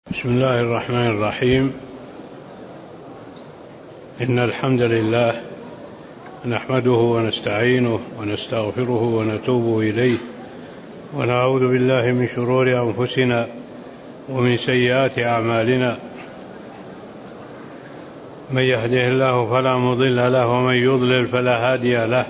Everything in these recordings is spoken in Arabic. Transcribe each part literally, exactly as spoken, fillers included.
بسم الله الرحمن الرحيم. إن الحمد لله نحمده ونستعينه ونستغفره ونتوب إليه ونعوذ بالله من شرور أنفسنا ومن سيئات أعمالنا، من يهده الله فلا مضل له ومن يضلل فلا هادي له،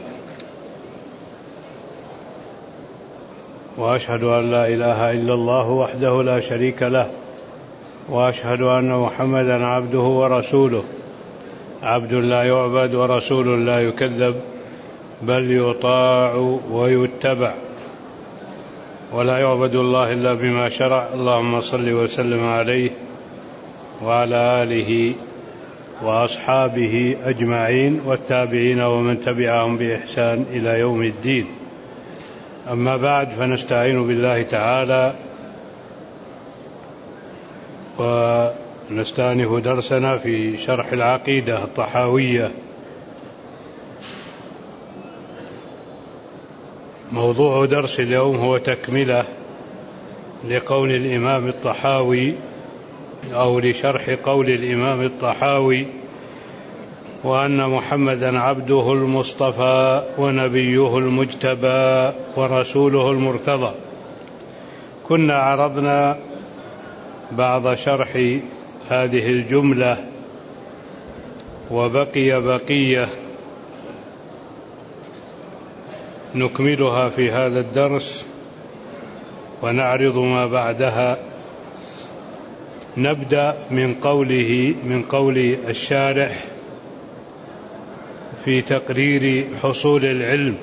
وأشهد أن لا إله إلا الله وحده لا شريك له، وأشهد أن محمدا عبده ورسوله، عبد لا يعبد ورسول لا يكذب، بل يطاع ويتبع، ولا يعبد الله إلا بما شرع. اللهم صل وسلم عليه وعلى آله وأصحابه أجمعين والتابعين ومن تبعهم بإحسان إلى يوم الدين. أما بعد، فنستعين بالله تعالى ونستأنف درسنا في شرح العقيدة الطحاوية. موضوع درس اليوم هو تكملة لقول الإمام الطحاوي أو لشرح قول الإمام الطحاوي: وأن محمدا عبده المصطفى ونبيه المجتبى ورسوله المرتضى. كنا عرضنا بعض شرح هذه الجملة وبقي بقية نكملها في هذا الدرس ونعرض ما بعدها. نبدأ من قوله من قول الشارح في تقرير حصول العلم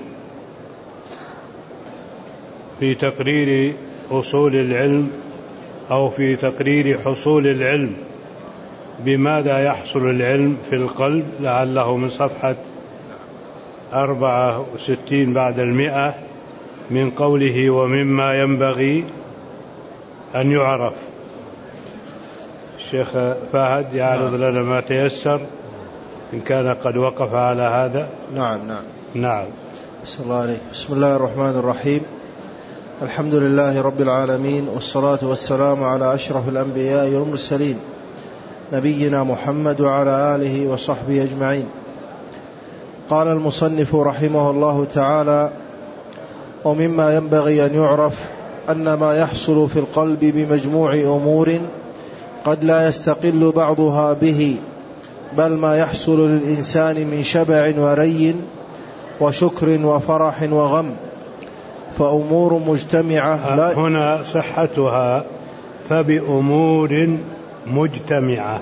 في تقرير حصول العلم أو في تقرير حصول العلم. بماذا يحصل العلم في القلب؟ لعله من صفحة أربعة وستين بعد المئة، من قوله: ومما ينبغي أن يعرف. الشيخ فهد يعرض نعم. لنا ما تيسر إن كان قد وقف على هذا. نعم نعم نعم بسم الله عليك. بسم الله الرحمن الرحيم. الحمد لله رب العالمين، والصلاة والسلام على أشرف الأنبياء والمرسلين، نبينا محمد وعلى آله وصحبه أجمعين. قال المصنف رحمه الله تعالى: ومما ينبغي أن يعرف أن ما يحصل في القلب بمجموع أمور قد لا يستقل بعضها به، بل ما يحصل للإنسان من شبع وري وشكر وفرح وغم، فأمور مجتمعة. لا هنا صحتها فبأمور مجتمعة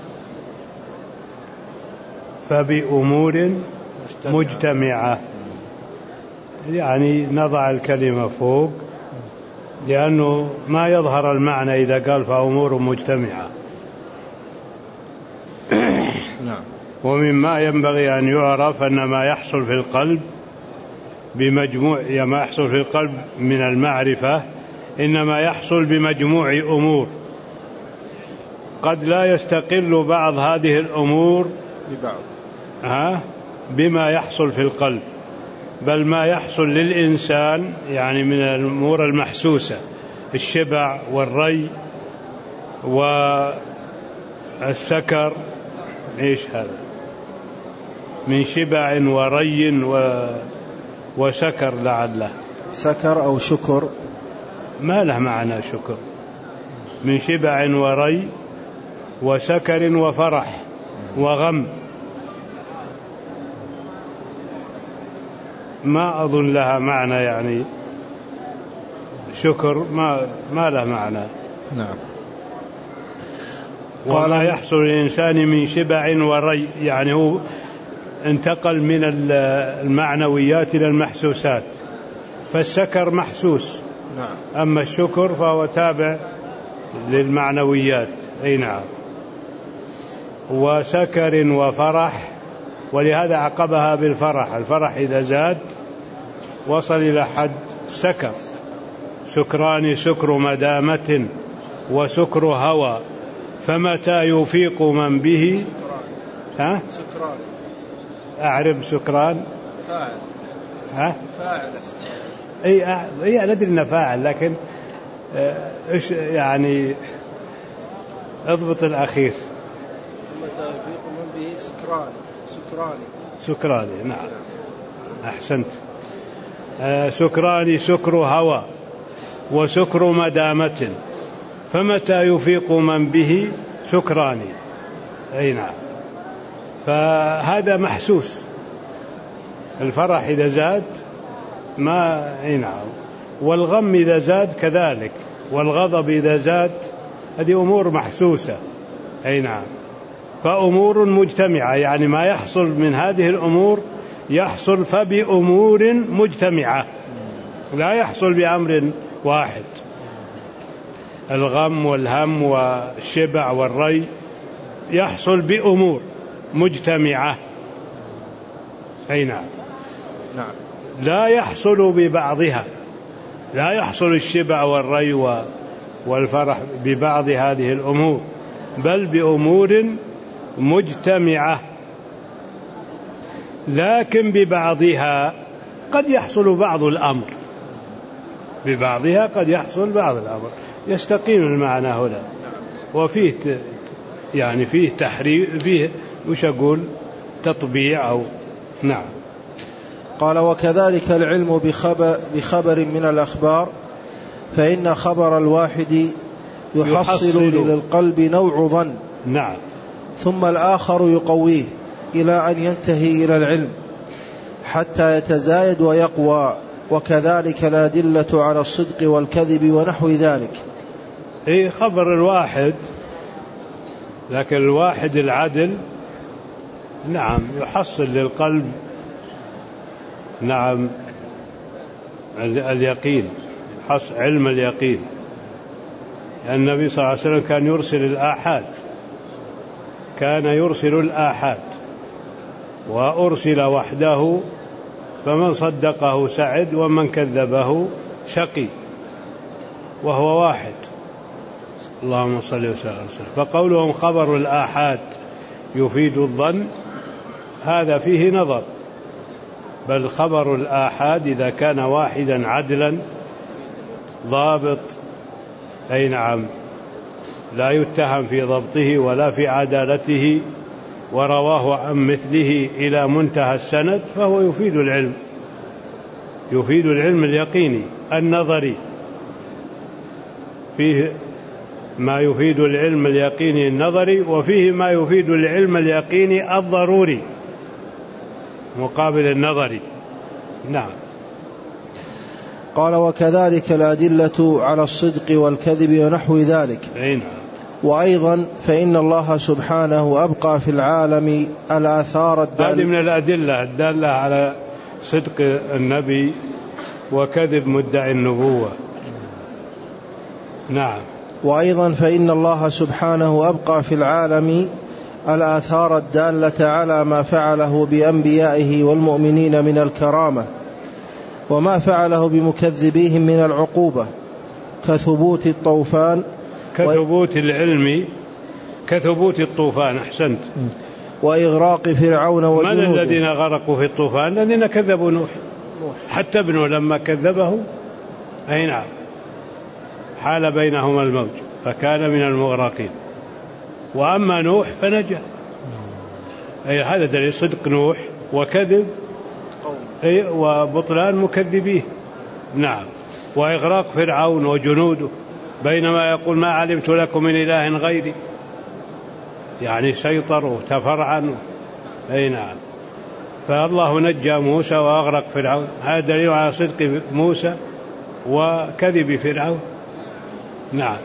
فبأمور مجتمعة يعني نضع الكلمة فوق، لأنه ما يظهر المعنى إذا قال فأمور مجتمعة. نعم. ومما ينبغي أن يعرف أن ما يحصل في القلب بمجموع ما يحصل في القلب من المعرفة إنما يحصل بمجموع أمور قد لا يستقل بعض هذه الأمور ببعض ها بما يحصل في القلب، بل ما يحصل للإنسان يعني من الأمور المحسوسة: الشبع والري والسكر. إيش هذا؟ من شبع وري و وسكر، لعله سكر أو شكر، ما له معنى شكر. من شبع وري وسكر وفرح وغم، ما أظن لها معنى، يعني شكر ما ما له معنى. نعم. وما يحصل للإنسان من شبع وري، يعني هو انتقل من المعنويات إلى المحسوسات، فالسكر محسوس. نعم. أما الشكر فهو تابع للمعنويات. أي نعم. وسكر وفرح، ولهذا عقبها بالفرح. الفرح إذا زاد وصل إلى حد سكر. سكران سكر مدامة وسكر هوى، فمتى يفيق من به ها سكران. أعرب سكران فاعل. ها فاعل. أي أي ندري إنه فاعل، لكن إيش يعني اضبط الأخير. متى يفيق من به سكران سكراني سكراني نعم أحسنت. آه سكراني سكر هوى وسكر مدامة، فمتى يفيق من به سكراني. أي نعم. فهذا محسوس، الفرح إذا زاد ما أي نعم، والغم إذا زاد كذلك، والغضب إذا زاد، هذه أمور محسوسة. أي نعم. فأمور مجتمعة، يعني ما يحصل من هذه الأمور يحصل فبأمور مجتمعة، لا يحصل بأمر واحد. الغم والهم والشبع والري يحصل بأمور مجتمعة. أي نعم. نعم. لا يحصل ببعضها، لا يحصل الشبع والري والفرح ببعض هذه الأمور، بل بأمور مجتمعة. لكن ببعضها قد يحصل بعض الأمر، ببعضها قد يحصل بعض الأمر. يستقيم المعنى هنا. وفيه يعني فيه تحريف، فيه وش أقول تطبيع أو نعم. قال وكذلك العلم بخبر, بخبر من الأخبار، فإن خبر الواحد يحصل, يحصل للقلب نوع ظن، نعم، ثم الآخر يقويه إلى أن ينتهي إلى العلم حتى يتزايد ويقوى. وكذلك الأدلة على الصدق والكذب ونحو ذلك. إيه خبر الواحد، لكن الواحد العدل نعم يحصل للقلب نعم اليقين، علم اليقين. النبي صلى الله عليه وسلم كان يرسل الآحاد، كان يرسل الآحاد وأرسل وحده، فمن صدقه سعد ومن كذبه شقي، وهو واحد. اللهم صل وسلم. فقولهم خبر الآحاد يفيد الظن هذا فيه نظر، بل خبر الآحاد إذا كان واحدا عدلا ضابط، أي نعم، لا يتهم في ضبطه ولا في عدالته، ورواه عن مثله إلى منتهى السند، فهو يفيد العلم، يفيد العلم اليقيني النظري. فيه ما يفيد العلم اليقيني النظري، وفيه ما يفيد العلم اليقيني الضروري مقابل النظري. نعم. قال وكذلك الأدلة على الصدق والكذب ونحو ذلك. نعم. وأيضا فإن الله سبحانه أبقى في العالم الآثار الدالة، هذه من الأدلة الدالة على صدق النبي وكذب مدعي النبوة. نعم. وأيضا فإن الله سبحانه أبقى في العالم الآثار الدالة على ما فعله بأنبيائه والمؤمنين من الكرامة، وما فعله بمكذبيهم من العقوبة، كثبوت الطوفان، كثبوت و... العلم، كثبوت الطوفان. أحسنت. وإغراق فرعون وجنوده. من الذين غرقوا في الطوفان؟ الذين كذبوا نوح. حتى ابنه لما كذبه أي نعم حال بينهما الموج فكان من المغرقين، وأما نوح فنجا. أي هذا دليل صدق نوح وكذب أي وبطلان مكذبيه. نعم. وإغراق فرعون وجنوده، بينما يقول ما علمت لكم من إله غيري، يعني سيطر وتفرعن. أي نعم. فالله نجى موسى وأغرق فرعون، هذا دليل على صدق موسى وكذب فرعون. نعم.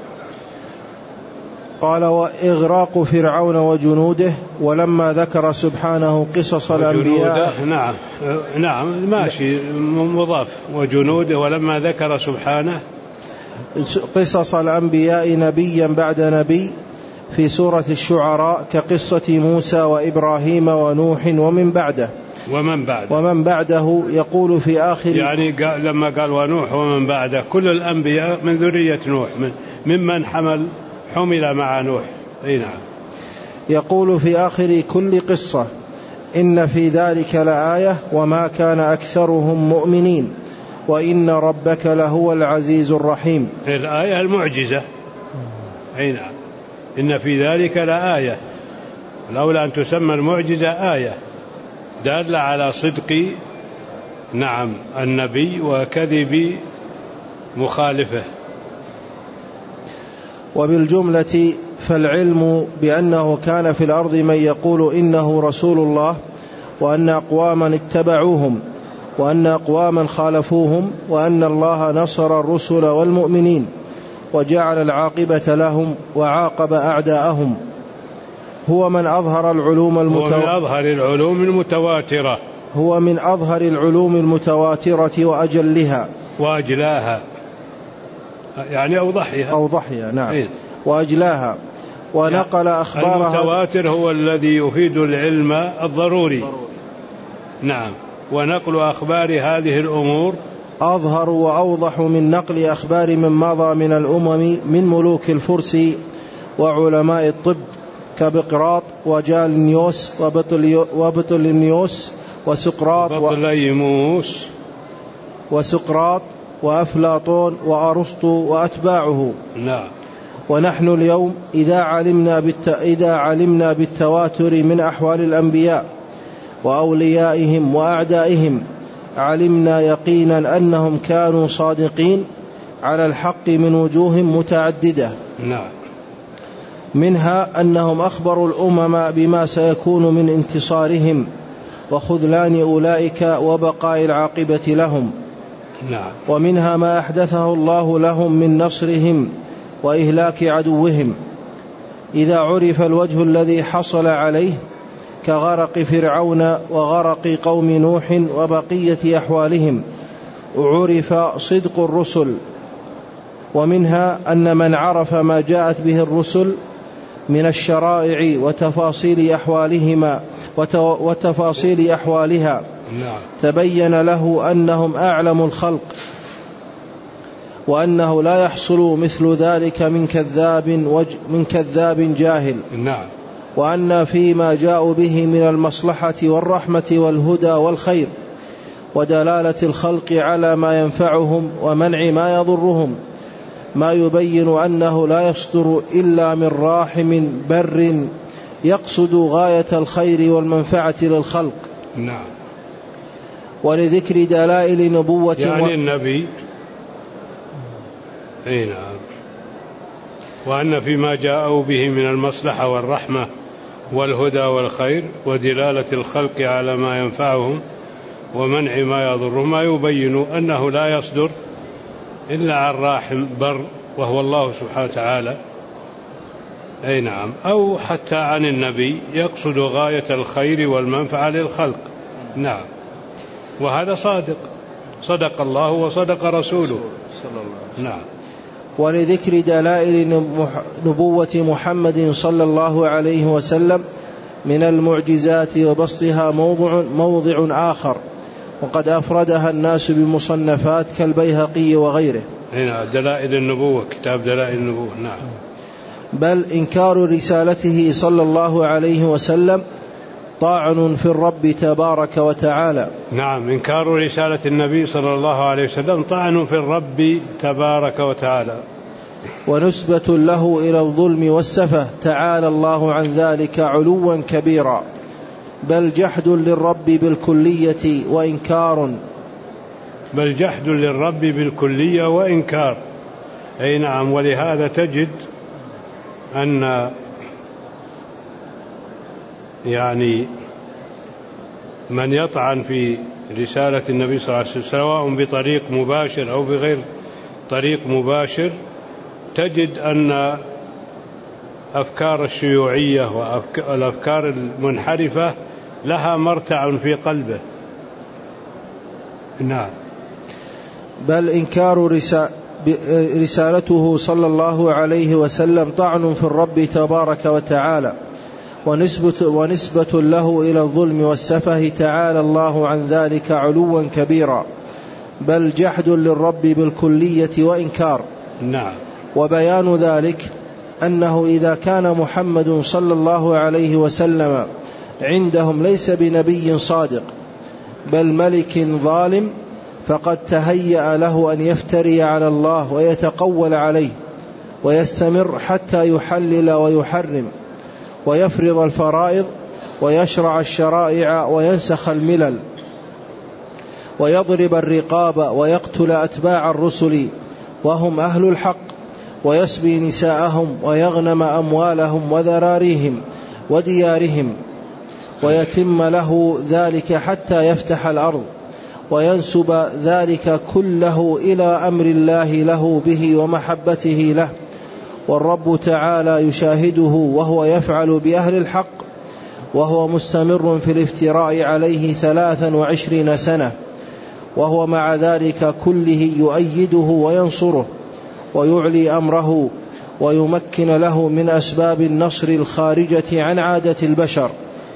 قال وإغراق فرعون وجنوده، ولما ذكر سبحانه قصص الأنبياء. نعم نعم ماشي مضاف. وجنوده ولما ذكر سبحانه قصص الأنبياء نبيا بعد نبي في سورة الشعراء، كقصة موسى وإبراهيم ونوح ومن بعده ومن بعده ومن بعده يقول في آخر، يعني قال لما قال ونوح ومن بعده كل الأنبياء من ذرية نوح، من ممن حمل حمل مع نوح. أي نعم. يقول في آخر كل قصة إن في ذلك لآية وما كان أكثرهم مؤمنين وإن ربك لهو العزيز الرحيم. الآية المعجزة. أي نعم. إن في ذلك لآية، الأولى أن تسمى المعجزة آية دالة على صدق نعم النبي وكذب مخالفه. وبالجملة فالعلم بأنه كان في الأرض من يقول إنه رسول الله، وأن أقواما اتبعوهم، وأن أقواما خالفوهم، وأن الله نصر الرسل والمؤمنين وجعل العاقبة لهم وعاقب أعداءهم. هو من أظهر العلوم المتو... هو من أظهر العلوم المتواترة هو من أظهر العلوم المتواترة وأجلها وأجلاها، يعني أوضحها أوضحها نعم إيه؟ وأجلاها. ونقل أخبارها. المتواتر هو الذي يفيد العلم الضروري ضروري. نعم. ونقل أخبار هذه الأمور أظهر وأوضح من نقل أخبار من مضى من الأمم من ملوك الفرس وعلماء الطب كبقراط وجالنيوس وبطليموس وسقراط وبطليموس وسقراط وأفلاطون وأرسطو وأتباعه. نعم. ونحن اليوم إذا علمنا, بالت... إذا علمنا بالتواتر من أحوال الأنبياء وأوليائهم وأعدائهم علمنا يقينا أنهم كانوا صادقين على الحق من وجوه متعددة. نعم. منها أنهم أخبروا الأمم بما سيكون من انتصارهم وخذلان أولئك وبقاء العاقبة لهم. نعم. ومنها ما أحدثه الله لهم من نصرهم وإهلاك عدوهم، إذا عرف الوجه الذي حصل عليه كغرق فرعون وغرق قوم نوح وبقية أحوالهم عرف صدق الرسل. ومنها أن من عرف ما جاءت به الرسل من الشرائع وتفاصيل أحوالهما وتفاصيل أحوالها تبين له أنهم أعلم الخلق، وأنه لا يحصل مثل ذلك من كذاب, من كذاب جاهل. نعم. وأن فيما جاءوا به من المصلحة والرحمة والهدى والخير ودلالة الخلق على ما ينفعهم ومنع ما يضرهم ما يبين أنه لا يصدر إلا من راحم بر يقصد غاية الخير والمنفعة للخلق. نعم. ولذكر دلائل نبوة يعني و... النبي أي نعم. وأن فيما جاءوا به من المصلحة والرحمة والهدى والخير ودلالة الخلق على ما ينفعهم ومنع ما يضرهم ما يبين أنه لا يصدر إلا عن راحم بر وهو الله سبحانه وتعالى. أي نعم. أو حتى عن النبي يقصد غاية الخير والمنفعة للخلق. نعم. وهذا صادق، صدق الله وصدق رسوله صلى الله عليه وسلم. نعم. ولذكر دلائل نبوة محمد صلى الله عليه وسلم من المعجزات وبسطها موضع, موضع آخر، وقد أفردها الناس بمصنفات كالبيهقي وغيره. هنا دلائل النبوة، كتاب دلائل النبوة. نعم. بل إنكار رسالته صلى الله عليه وسلم طاعن في الرب تبارك وتعالى. نعم. إنكار رسالة النبي صلى الله عليه وسلم طعن في الرب تبارك وتعالى، ونسبة له إلى الظلم والسفه تعالى الله عن ذلك علوا كبيرا، بل جحد للرب بالكلية وإنكار بل جحد للرب بالكلية وإنكار. أي نعم. ولهذا تجد أن يعني من يطعن في رسالة النبي صلى الله عليه وسلم سواء بطريق مباشر أو بغير طريق مباشر تجد أن أفكار الشيوعية والأفكار المنحرفة لها مرتع في قلبه. نعم. بل إنكار رسالته صلى الله عليه وسلم طعن في الرب تبارك وتعالى، ونسبة, ونسبة له إلى الظلم والسفه تعالى الله عن ذلك علوا كبيرا، بل جحد للرب بالكلية وإنكار. نعم. وبيان ذلك أنه إذا كان محمد صلى الله عليه وسلم عندهم ليس بنبي صادق بل ملك ظالم، فقد تهيأ له أن يفتري على الله ويتقول عليه ويستمر حتى يحلل ويحرم ويفرض الفرائض ويشرع الشرائع وينسخ الملل ويضرب الرقاب ويقتل أتباع الرسل وهم أهل الحق ويسبي نساءهم ويغنم أموالهم وذراريهم وديارهم ويتم له ذلك حتى يفتح الأرض وينسب ذلك كله إلى أمر الله له به ومحبته له، والرب تعالى يشاهده وهو يفعل بأهل الحق وهو مستمر في الافتراء عليه ثلاثا وعشرين سنة، وهو مع ذلك كله يؤيده وينصره ويعلي أمره ويمكن له من أسباب النصر الخارجة عن عادة البشر.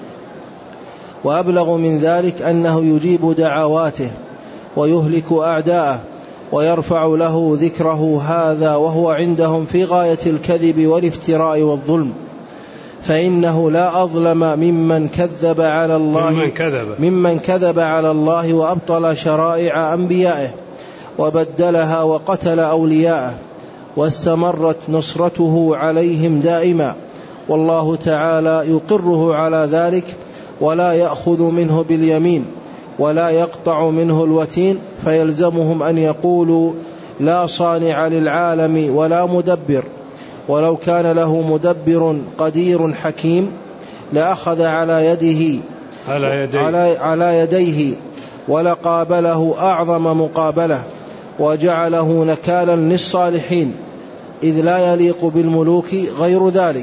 وأبلغ من ذلك أنه يجيب دعواته ويهلك أعداءه ويرفع له ذكره، هذا وهو عندهم في غاية الكذب والافتراء والظلم، فإنه لا أظلم ممن كذب على الله ممن كذب, ممن كذب على الله وأبطل شرائع أنبيائه وبدلها وقتل أولياءه، واستمرت نصرته عليهم دائما، والله تعالى يقره على ذلك ولا يأخذ منه باليمين ولا يقطع منه الوتين، فيلزمهم أن يقولوا لا صانع للعالم ولا مدبر، ولو كان له مدبر قدير حكيم لأخذ على يده على يديه, على على يديه ولقابله أعظم مقابلة وجعله نكالا للصالحين، إذ لا يليق بالملوك غير ذلك،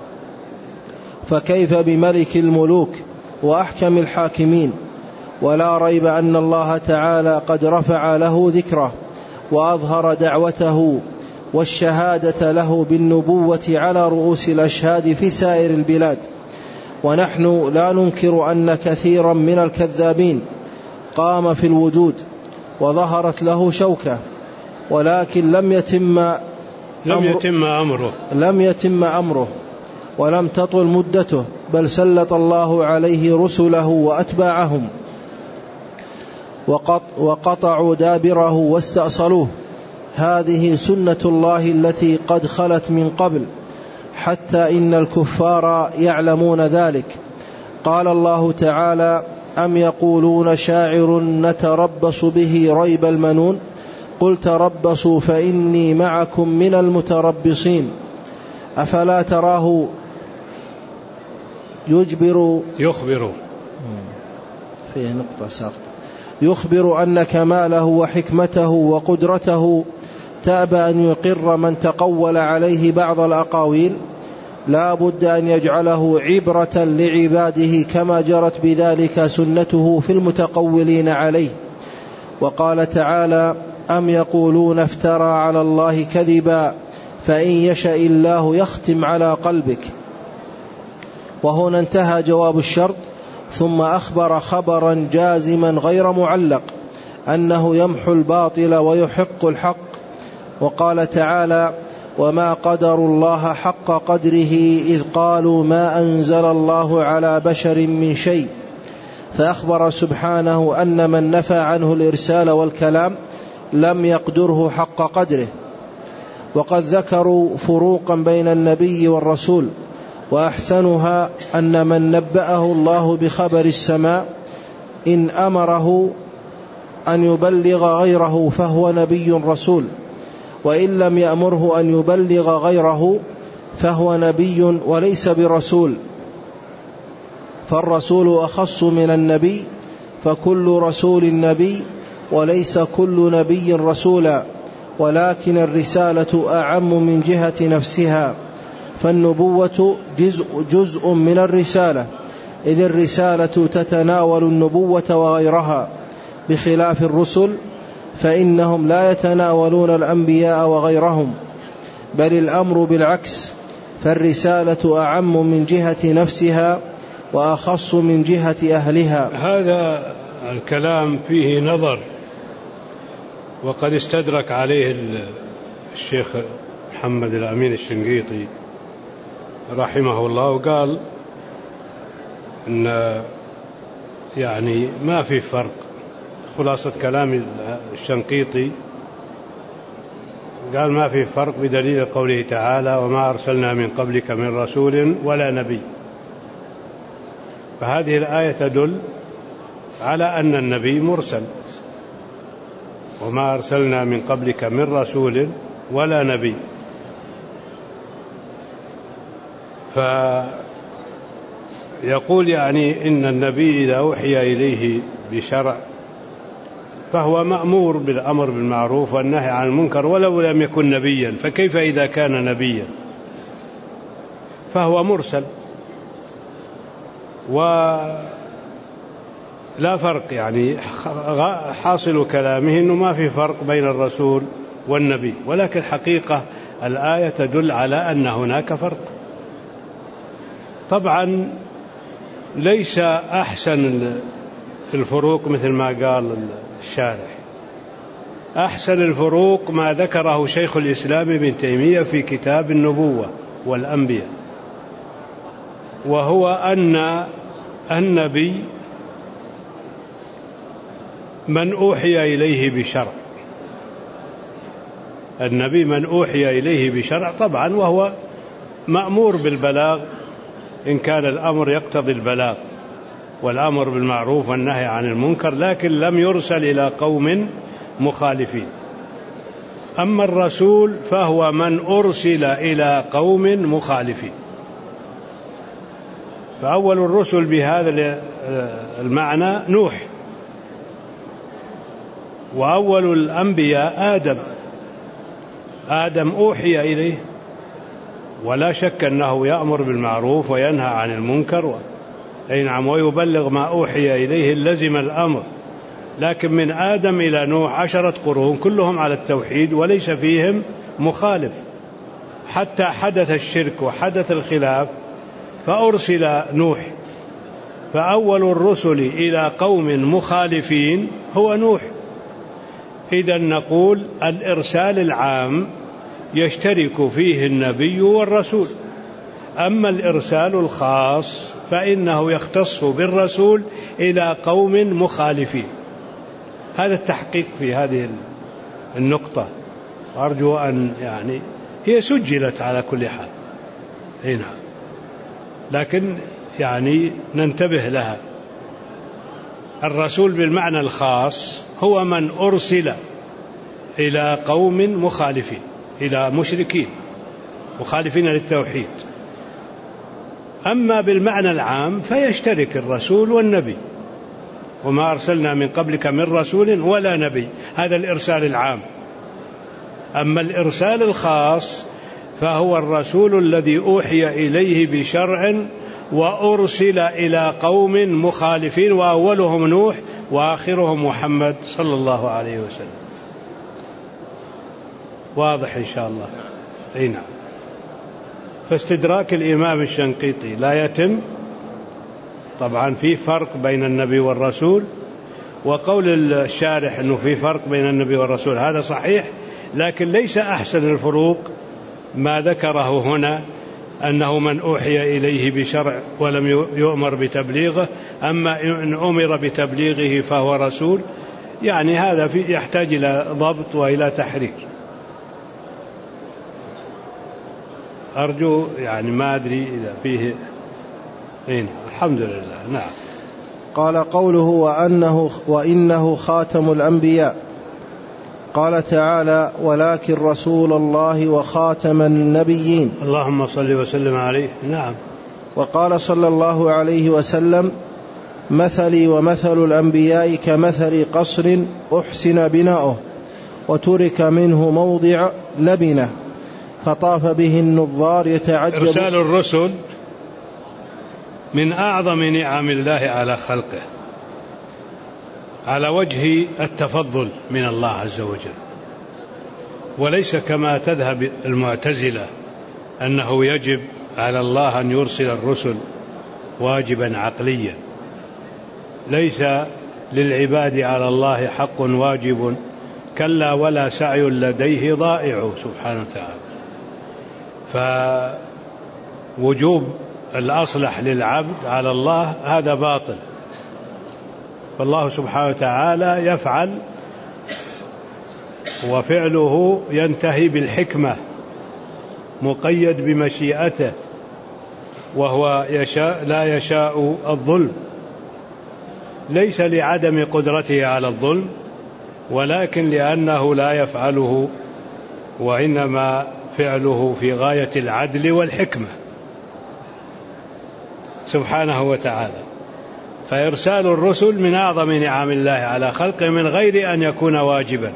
فكيف بملك الملوك وأحكم الحاكمين؟ ولا ريب أن الله تعالى قد رفع له ذكره وأظهر دعوته والشهادة له بالنبوة على رؤوس الأشهاد في سائر البلاد، ونحن لا ننكر أن كثيرا من الكذابين قام في الوجود وظهرت له شوكة، ولكن لم يتم لم يتم أمره لم يتم أمره ولم تطل مدته، بل سلط الله عليه رسله وأتباعهم وقطعوا دابره واستأصلوه. هذه سنة الله التي قد خلت من قبل، حتى إن الكفار يعلمون ذلك. قال الله تعالى: أم يقولون شاعر نتربص به ريب المنون قل تربصوا فإني معكم من المتربصين أفلا تراه يجبر يخبر فيه نقطة ساقط يخبر أن كماله وحكمته وقدرته تأبى أن يقر من تقول عليه بعض الأقاويل، لا بد أن يجعله عبرة لعباده كما جرت بذلك سنته في المتقولين عليه. وقال تعالى: أم يقولون افترى على الله كذبا فإن يشأ الله يختم على قلبك. وهنا انتهى جواب الشرط، ثم أخبر خبرا جازما غير معلق أنه يمحو الباطل ويحق الحق. وقال تعالى: وما قدروا الله حق قدره إذ قالوا ما أنزل الله على بشر من شيء، فأخبر سبحانه أن من نفى عنه الإرسال والكلام لم يقدره حق قدره. وقد ذكروا فروقا بين النبي والرسول، وأحسنها أن من نبأه الله بخبر السماء إن أمره أن يبلغ غيره فهو نبي رسول، وإن لم يأمره أن يبلغ غيره فهو نبي وليس برسول. فالرسول أخص من النبي، فكل رسول نبي وليس كل نبي رسولا، ولكن الرسالة أعم من جهة نفسها، فالنبوة جزء, جزء من الرسالة، إذ الرسالة تتناول النبوة وغيرها، بخلاف الرسل فإنهم لا يتناولون الأنبياء وغيرهم، بل الأمر بالعكس، فالرسالة أعم من جهة نفسها وأخص من جهة أهلها. هذا الكلام فيه نظر، وقد استدرك عليه الشيخ محمد الأمين الشنقيطي رحمه الله، وقال إن يعني ما في فرق. خلاصة كلام الشنقيطي قال ما في فرق بدليل قوله تعالى وما أرسلنا من قبلك من رسول ولا نبي. فهذه الآية تدل على أن النبي مرسل، وما أرسلنا من قبلك من رسول ولا نبي. فيقول يعني إن النبي إذا أوحي إليه بشرع فهو مأمور بالأمر بالمعروف والنهي عن المنكر ولو لم يكن نبيا، فكيف إذا كان نبيا؟ فهو مرسل. ولا فرق، يعني حاصل كلامه أنه ما في فرق بين الرسول والنبي، ولكن حقيقة الآية تدل على أن هناك فرق. طبعا ليس أحسن الفروق مثل ما قال الشارح، أحسن الفروق ما ذكره شيخ الإسلام ابن تيمية في كتاب النبوة والأنبياء، وهو أن النبي من أوحي إليه بشرع، النبي من أوحي إليه بشرع طبعا، وهو مأمور بالبلاغ إن كان الأمر يقتضي البلاغ والأمر بالمعروف والنهي عن المنكر، لكن لم يرسل إلى قوم مخالفين. أما الرسول فهو من أرسل إلى قوم مخالفين. فأول الرسل بهذا المعنى نوح، وأول الأنبياء آدم. آدم أوحي إليه، ولا شك أنه يأمر بالمعروف وينهى عن المنكر و... أي نعم، ويبلغ ما أوحي إليه لزم الأمر. لكن من آدم إلى نوح عشرة قرون كلهم على التوحيد وليس فيهم مخالف، حتى حدث الشرك وحدث الخلاف فأرسل نوح. فأول الرسل إلى قوم مخالفين هو نوح. إذا نقول الإرسال العام يشترك فيه النبي والرسول، أما الإرسال الخاص فإنه يختص بالرسول إلى قوم مخالفين. هذا التحقيق في هذه النقطة، أرجو أن يعني هي سجلت على كل حال هنا، لكن يعني ننتبه لها. الرسول بالمعنى الخاص هو من أرسل إلى قوم مخالفين، إلى مشركين مخالفين للتوحيد. أما بالمعنى العام فيشترك الرسول والنبي، وما أرسلنا من قبلك من رسول ولا نبي، هذا الإرسال العام. أما الإرسال الخاص فهو الرسول الذي أوحي إليه بشرع وأرسل إلى قوم مخالفين، وأولهم نوح وآخرهم محمد صلى الله عليه وسلم. واضح إن شاء الله؟ أي نعم. فاستدراك الإمام الشنقيطي لا يتم. طبعا في فرق بين النبي والرسول، وقول الشارح أنه في فرق بين النبي والرسول هذا صحيح، لكن ليس أحسن الفروق ما ذكره هنا أنه من أوحي إليه بشرع ولم يؤمر بتبليغه، أما إن أمر بتبليغه فهو رسول. يعني هذا في يحتاج إلى ضبط وإلى تحرير. أرجو يعني ما أدري إذا فيه إيه. الحمد لله. نعم. قال قوله وأنه وإنه خاتم الأنبياء. قال تعالى ولكن رسول الله وخاتم النبيين. اللهم صل وسلم عليه. نعم. وقال صلى الله عليه وسلم مثلي ومثل الأنبياء كمثل قصر أحسن بناؤه وترك منه موضع لبنه فطاف به النظار يتعجب. إرسال الرسل من أعظم نعم الله على خلقه على وجه التفضل من الله عز وجل، وليس كما تذهب المعتزلة أنه يجب على الله أن يرسل الرسل واجبا عقليا. ليس للعباد على الله حق واجب، كلا ولا سعي لديه ضائع سبحانه وتعالى. فوجوب الأصلح للعبد على الله هذا باطل، فالله سبحانه وتعالى يفعل وفعله ينتهي بالحكمة مقيد بمشيئته، وهو يشاء لا يشاء الظلم، ليس لعدم قدرته على الظلم، ولكن لأنه لا يفعله، وإنما فعله في غاية العدل والحكمة سبحانه وتعالى. فإرسال الرسل من أعظم نعم الله على خلقه من غير أن يكون واجبا.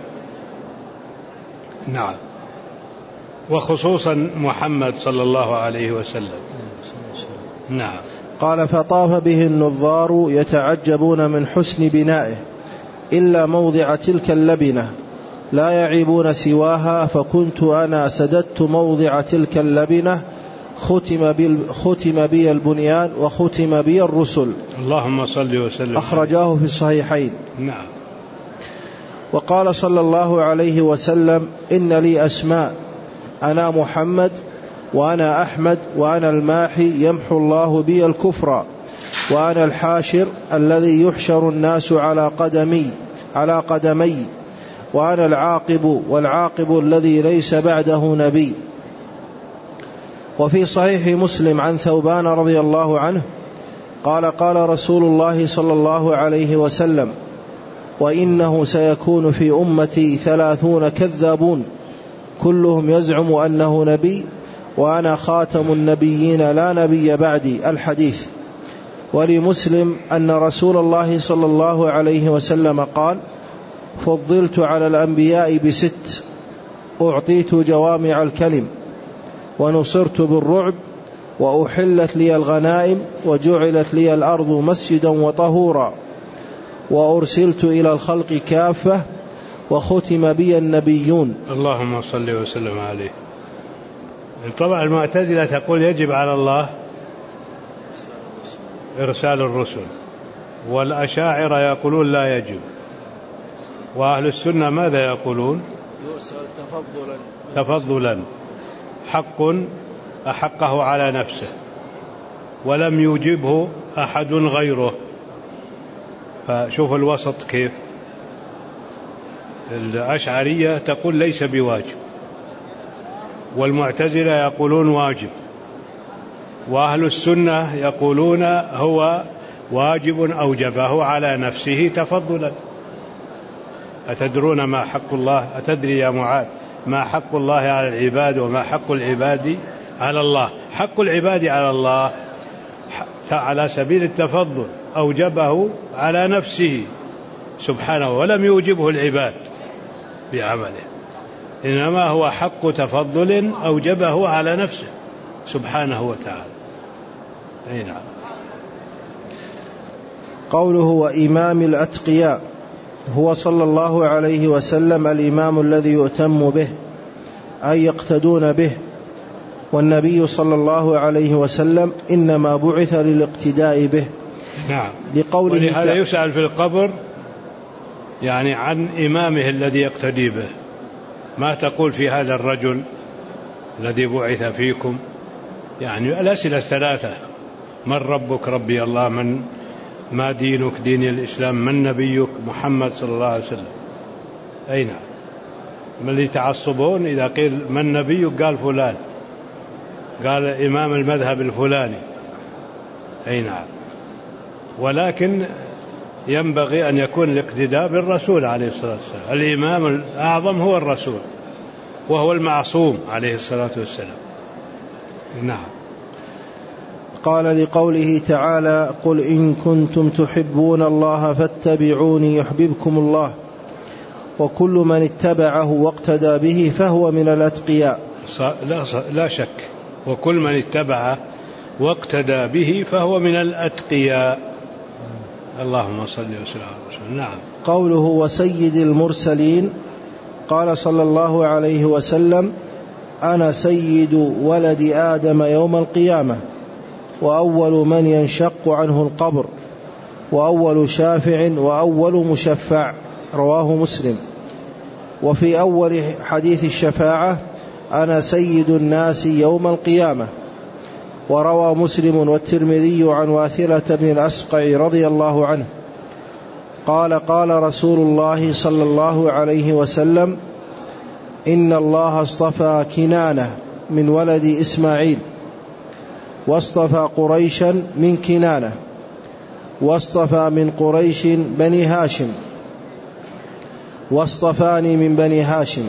نعم. وخصوصا محمد صلى الله عليه وسلم. نعم. قال فطاف به النظار يتعجبون من حسن بنائه إلا موضع تلك اللبنة لا يعيبون سواها، فكنت أنا سددت موضع تلك اللبنة، ختم, ختم بي البنيان وختم بي الرسل. اللهم صل وسلم. أخرجاه في الصحيحين. نعم. وقال صلى الله عليه وسلم إن لي أسماء، أنا محمد وأنا أحمد وأنا الماحي يمحو الله بي الكفر، وأنا الحاشر الذي يحشر الناس على قدمي على قدمي وأنا العاقب والعاقب الذي ليس بعده نبي. وفي صحيح مسلم عن ثوبان رضي الله عنه قال قال رسول الله صلى الله عليه وسلم وإنه سيكون في أمتي ثلاثون كذابون كلهم يزعم أنه نبي وأنا خاتم النبيين لا نبي بعدي. الحديث. ولمسلم أن رسول الله صلى الله عليه وسلم قال فضلت على الأنبياء بست، أعطيت جوامع الكلم ونصرت بالرعب وأحلت لي الغنائم وجعلت لي الأرض مسجدا وطهورا وأرسلت إلى الخلق كافة وختم بي النبيون. اللهم صل وسلم عليه. طبعا المعتزلة تقول يجب على الله إرسال الرسل، والأشاعرة يقولون لا يجب، وأهل السنة ماذا يقولون؟ يرسل تفضلا تفضلا، حق أحقه على نفسه ولم يوجبه أحد غيره. فشوف الوسط كيف. الأشعرية تقول ليس بواجب، والمعتزلة يقولون واجب، وأهل السنة يقولون هو واجب أوجبه على نفسه تفضلا. أتدرون ما حق الله؟ أتدري يا معاذ ما حق الله على العباد وما حق العباد على الله؟ حق العباد على الله على سبيل التفضل أوجبه على نفسه سبحانه ولم يوجبه العباد بعمله، إنما هو حق تفضل أوجبه على نفسه سبحانه وتعالى. أي نعم. قوله وإمام الأتقياء هو صلى الله عليه وسلم الإمام الذي يؤتم به أي يقتدون به، والنبي صلى الله عليه وسلم إنما بعث للاقتداء به. نعم. لقوله ولهذا يسأل في القبر يعني عن إمامه الذي يقتدي به، ما تقول في هذا الرجل الذي بعث فيكم؟ يعني الأسئلة الثلاثة: من ربك؟ ربي الله. من ما دينك؟ دين الإسلام. من نبيك؟ محمد صلى الله عليه وسلم. أي نعم. من اللي يتعصبون إذا قيل من نبيك قال فلان، قال إمام المذهب الفلاني. أي نعم. ولكن ينبغي أن يكون الاقتداء بالرسول عليه الصلاة والسلام. الإمام الأعظم هو الرسول وهو المعصوم عليه الصلاة والسلام. نعم. قال لقوله تعالى قل إن كنتم تحبون الله فاتبعوني يحببكم الله، وكل من اتبعه واقتدى به فهو من الأتقياء. لا, لا شك، وكل من اتبعه واقتدى به فهو من الأتقياء. اللهم صل وسلم على رسول. نعم. قوله وسيد المرسلين قال صلى الله عليه وسلم أنا سيد ولد آدم يوم القيامة، وأول من ينشق عنه القبر، وأول شافع وأول مشفع. رواه مسلم. وفي أول حديث الشفاعة أنا سيد الناس يوم القيامة. وروى مسلم والترمذي عن واثلة بن الأسقع رضي الله عنه قال قال رسول الله صلى الله عليه وسلم إن الله اصطفى كنانة من ولد إسماعيل، واصطفى قريشا من كنانة، واصطفى من قريش بني هاشم، واصطفاني من بني هاشم.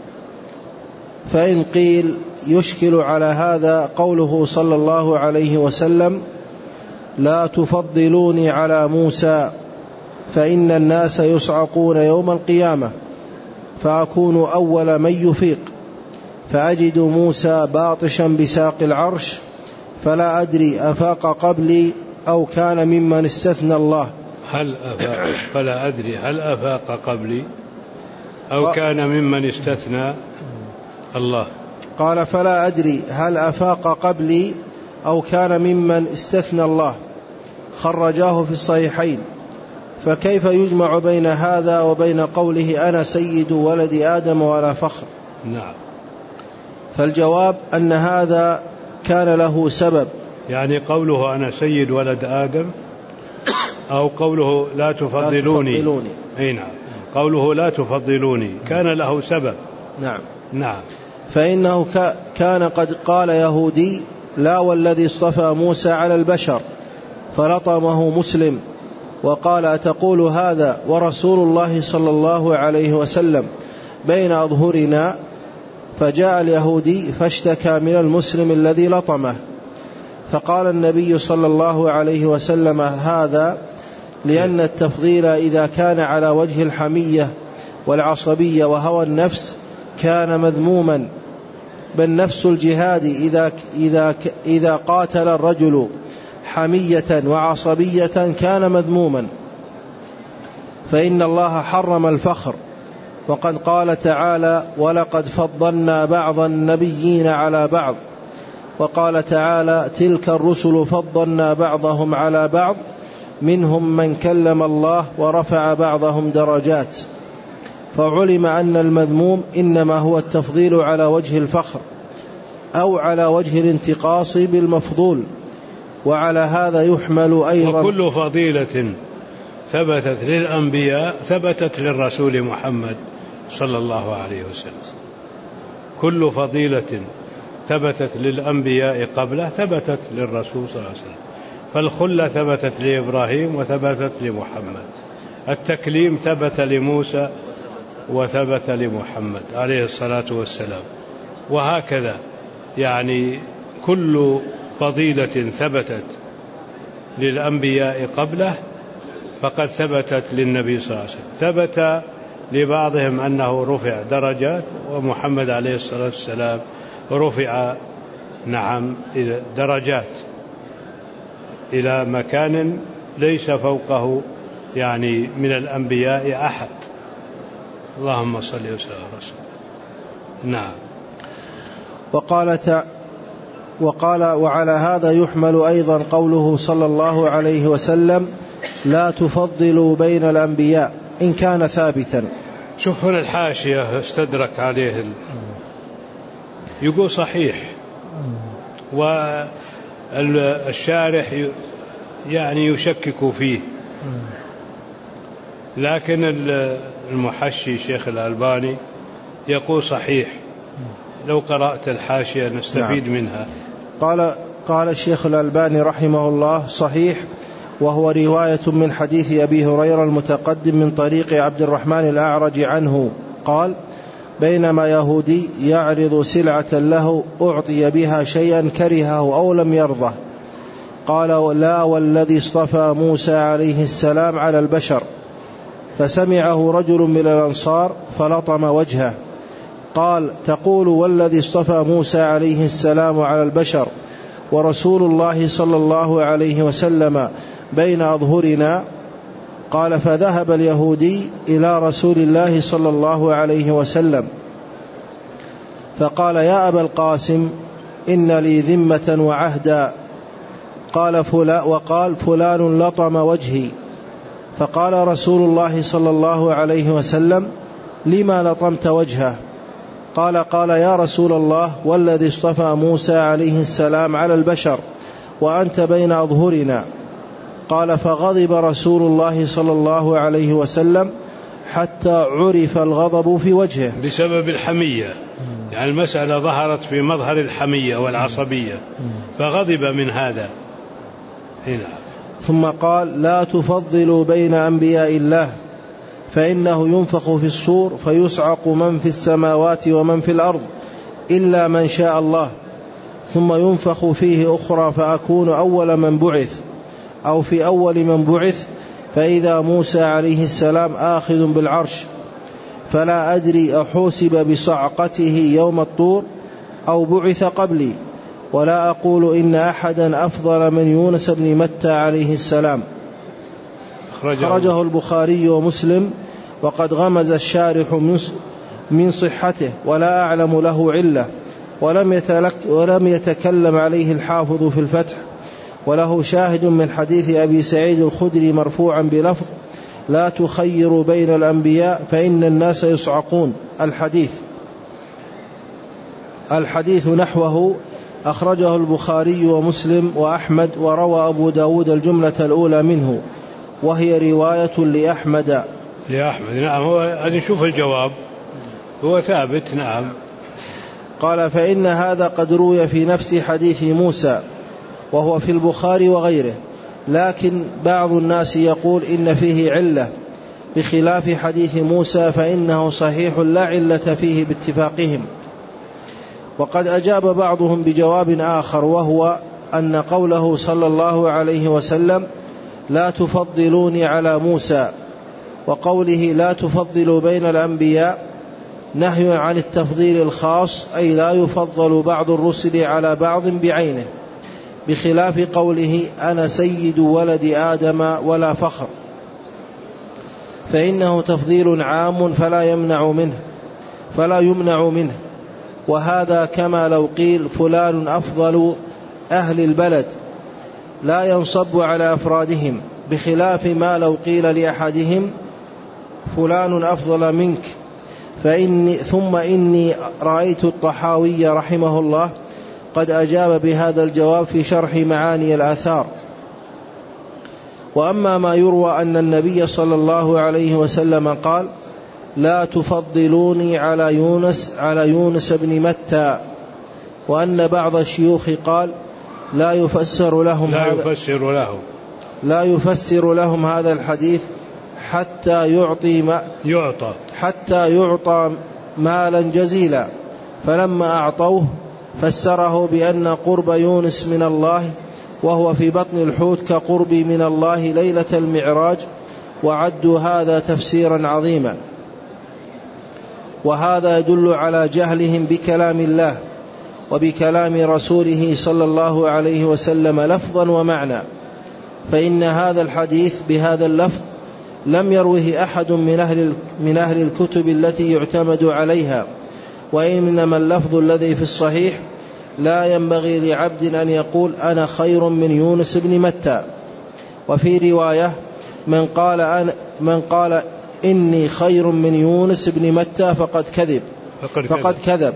فإن قيل يشكل على هذا قوله صلى الله عليه وسلم: لا تفضلوني على موسى فإن الناس يصعقون يوم القيامة فأكون أول من يفيق، فأجد موسى باطشا بساق العرش فلا أدري أفاق قبلي أو كان ممن استثنى الله. هل أفاق فلا أدري هل أفاق قبلي أو كان ممن استثنى الله. قال: فلا أدري هل أفاق قبلي أو كان ممن استثنى الله. خرجاه في الصحيحين. فكيف يجمع بين هذا وبين قوله: أنا سيد ولد آدم ولا فخر؟ نعم. فالجواب أن هذا كان له سبب. يعني قوله أنا سيد ولد آدم أو قوله لا تفضلوني, لا تفضلوني. أي نعم. قوله لا تفضلوني كان له سبب. نعم. نعم. فإنه كان قد قال يهودي: لا والذي اصطفى موسى على البشر، فلطمه مسلم وقال: أتقول هذا ورسول الله صلى الله عليه وسلم بين أظهرنا؟ فجاء اليهودي فاشتكى من المسلم الذي لطمه، فقال النبي صلى الله عليه وسلم: هذا لأن التفضيل إذا كان على وجه الحمية والعصبية وهوى النفس كان مذموما، بل نفس الجهاد إذا, إذا, إذا قاتل الرجل حمية وعصبية كان مذموما، فإن الله حرم الفخر، وقد قال تعالى: ولقد فضلنا بعض النبيين على بعض. وقال تعالى: تلك الرسل فضلنا بعضهم على بعض منهم من كلم الله ورفع بعضهم درجات. فعلم أن المذموم إنما هو التفضيل على وجه الفخر أو على وجه الانتقاص بالمفضول، وعلى هذا يحمل أيضا. وكل فضيلة ثبتت للأنبياء ثبتت للرسول محمد صلى الله عليه وسلم. كل فضيلة ثبتت للأنبياء قبله ثبتت للرسول صلى الله عليه وسلم. فالخلة ثبتت لإبراهيم وثبتت لمحمد، التكليم ثبت لموسى وثبت لمحمد عليه الصلاة والسلام، وهكذا يعني كل فضيلة ثبتت للأنبياء قبله فقد ثبتت للنبي صلى الله عليه وسلم. ثبت لبعضهم أنه رفع درجات، ومحمد عليه الصلاة والسلام رفع نعم إلى درجات إلى مكان ليس فوقه يعني من الأنبياء أحد. اللهم صل وسلم على رسول. نعم. وقال تع... وقال وعلى هذا يحمل أيضا قوله صلى الله عليه وسلم: لا تفضلوا بين الأنبياء، إن كان ثابتا. شوف هنا الحاشية استدرك عليه ال... يقول صحيح، والشارح يعني يشكك فيه، لكن المحشي شيخ الألباني يقول صحيح. لو قرأت الحاشية نستفيد نعم. منها. قال قال الشيخ الألباني رحمه الله: صحيح، وهو رواية من حديث أبي هريرة المتقدم من طريق عبد الرحمن الأعرج عنه قال: بينما يهودي يعرض سلعة له أعطي بها شيئا كرهه أو لم يرضه، قال: لا والذي اصطفى موسى عليه السلام على البشر. فسمعه رجل من الأنصار فلطم وجهه، قال: تقول والذي اصطفى موسى عليه السلام على البشر ورسول الله صلى الله عليه وسلم بين أظهرنا؟ قال: فذهب اليهودي إلى رسول الله صلى الله عليه وسلم فقال: يا أبا القاسم، إن لي ذمة وعهدا. قال فلان وقال فلان لطم وجهي. فقال رسول الله صلى الله عليه وسلم: لما لطمت وجهه؟ قال قال يا رسول الله، والذي اصطفى موسى عليه السلام على البشر وأنت بين أظهرنا. قال: فغضب رسول الله صلى الله عليه وسلم حتى عرف الغضب في وجهه بسبب الحمية، يعني المسألة ظهرت في مظهر الحمية والعصبية فغضب من هذا. هنا. ثم قال لا تفضلوا بين أنبياء الله فإنه ينفخ في الصور فيصعق من في السماوات ومن في الأرض إلا من شاء الله، ثم ينفخ فيه أخرى فأكون أول من بعث أو في أول من بعث، فإذا موسى عليه السلام آخذ بالعرش، فلا أدري أحوسب بصعقته يوم الطور أو بعث قبلي، ولا أقول إن أحدا أفضل من يونس بن متى عليه السلام. خرجه البخاري ومسلم، وقد غمز الشارح من صحته ولا أعلم له علة، ولم, ولم يتكلم عليه الحافظ في الفتح، وله شاهد من حديث أبي سعيد الخدري مرفوعا بلفظ لا تخير بين الأنبياء فإن الناس يصعقون. الحديث الحديث نحوه أخرجه البخاري ومسلم وأحمد، وروى أبو داود الجملة الأولى منه، وهي رواية لأحمد. لأحمد نعم. هو نشوف الجواب هو ثابت. نعم. قال فإن هذا قد روي في نفس حديث موسى وهو في البخاري وغيره، لكن بعض الناس يقول إن فيه علة بخلاف حديث موسى فإنه صحيح لا علة فيه باتفاقهم. وقد أجاب بعضهم بجواب آخر، وهو أن قوله صلى الله عليه وسلم لا تفضلوني على موسى وقوله لا تفضلوا بين الأنبياء نهي عن التفضيل الخاص، أي لا يفضل بعض الرسل على بعض بعينه، بخلاف قوله أنا سيد ولد آدم ولا فخر، فإنه تفضيل عام فلا يمنع منه فلا يمنع منه وهذا كما لو قيل فلان أفضل أهل البلد لا ينصب على أفرادهم، بخلاف ما لو قيل لأحدهم فلان أفضل منك. فإني ثم إني رأيت الطحاوي رحمه الله قد أجاب بهذا الجواب في شرح معاني الآثار. وأما ما يروى أن النبي صلى الله عليه وسلم قال لا تفضلوني على يونس على يونس بن متى، وأن بعض الشيوخ قال لا يفسر لهم لا هذا يفسر لهم لا يفسر لهم هذا الحديث حتى يعطي ما يعطى حتى يعطى مالا جزيلا، فلما أعطوه فسره بأن قرب يونس من الله وهو في بطن الحوت كقرب من الله ليلة المعراج، وعدوا هذا تفسيرا عظيما. وهذا يدل على جهلهم بكلام الله وبكلام رسوله صلى الله عليه وسلم لفظا ومعنى، فإن هذا الحديث بهذا اللفظ لم يروه أحد من أهل, من أهل الكتب التي يعتمد عليها، وإنما اللفظ الذي في الصحيح لا ينبغي لعبد أن يقول أنا خير من يونس بن متى. وفي رواية من قال, أنا من قال إني خير من يونس بن متى فقد كذب فقد, فقد كذب.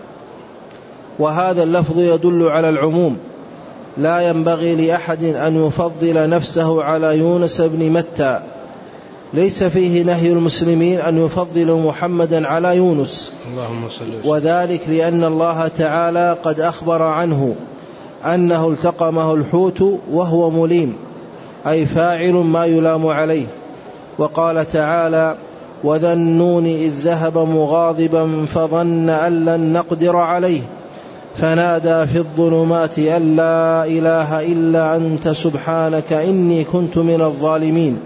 وهذا اللفظ يدل على العموم، لا ينبغي لأحد أن يفضل نفسه على يونس بن متى، ليس فيه نهي المسلمين أن يفضلوا محمدا على يونس، اللهم صل وسلم. وذلك لأن الله تعالى قد أخبر عنه أنه التقمه الحوت وهو مليم، أي فاعل ما يلام عليه. وقال تعالى وذا النون إذ ذهب مغاضبا فظن أن لن نقدر عليه فنادى في الظلمات أن لا إله إلا أنت سبحانك إني كنت من الظالمين.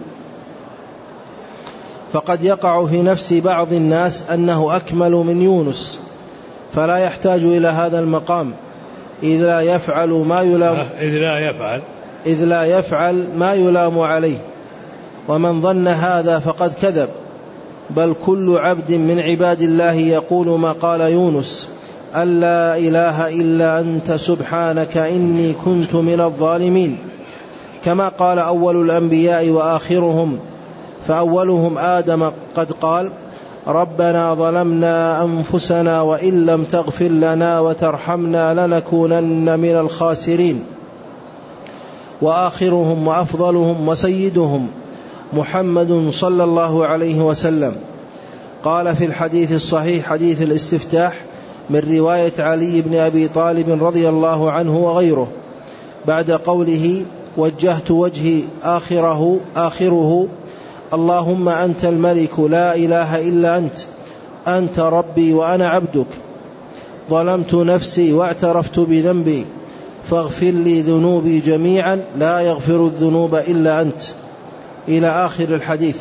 فقد يقع في نفس بعض الناس أنه أكمل من يونس، فلا يحتاج إلى هذا المقام إذ لا يفعل ما يلام إذ لا يفعل إذ لا يفعل ما يلام عليه. ومن ظن هذا فقد كذب، بل كل عبد من عباد الله يقول ما قال يونس أن لا إله إلا أنت سبحانك إني كنت من الظالمين، كما قال أول الأنبياء وآخرهم. فأولهم آدم قد قال ربنا ظلمنا أنفسنا وإن لم تغفر لنا وترحمنا لنكونن من الخاسرين. وآخرهم وأفضلهم وسيدهم محمد صلى الله عليه وسلم. قال في الحديث الصحيح حديث الاستفتاح من رواية علي بن أبي طالب رضي الله عنه وغيره بعد قوله وجهت وجهي آخره, آخره اللهم أنت الملك لا إله إلا أنت أنت ربي وأنا عبدك ظلمت نفسي واعترفت بذنبي فاغفر لي ذنوبي جميعا لا يغفر الذنوب إلا أنت، إلى آخر الحديث.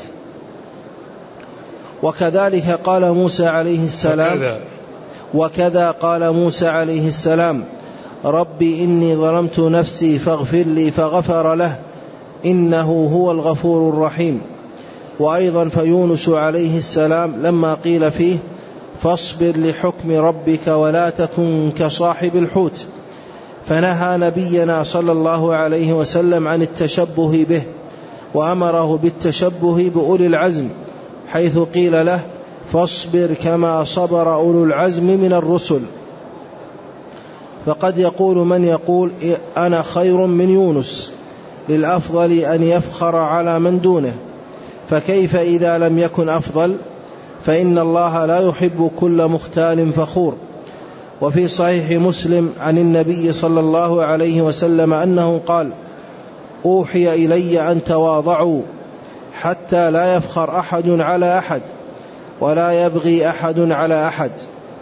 وكذلك قال موسى عليه السلام وكذا, وكذا قال موسى عليه السلام ربي إني ظلمت نفسي فاغفر لي فغفر له إنه هو الغفور الرحيم. وأيضا فيونس عليه السلام لما قيل فيه فاصبر لحكم ربك ولا تكن كصاحب الحوت فنهى نبينا صلى الله عليه وسلم عن التشبه به وأمره بالتشبه بأولي العزم حيث قيل له فاصبر كما صبر أولو العزم من الرسل. فقد يقول من يقول أنا خير من يونس للأفضل أن يفخر على من دونه، فكيف إذا لم يكن أفضل؟ فإن الله لا يحب كل مختال فخور. وفي صحيح مسلم عن النبي صلى الله عليه وسلم أنه قال أوحي إلي أن تواضعوا حتى لا يفخر أحد على أحد ولا يبغي أحد على أحد.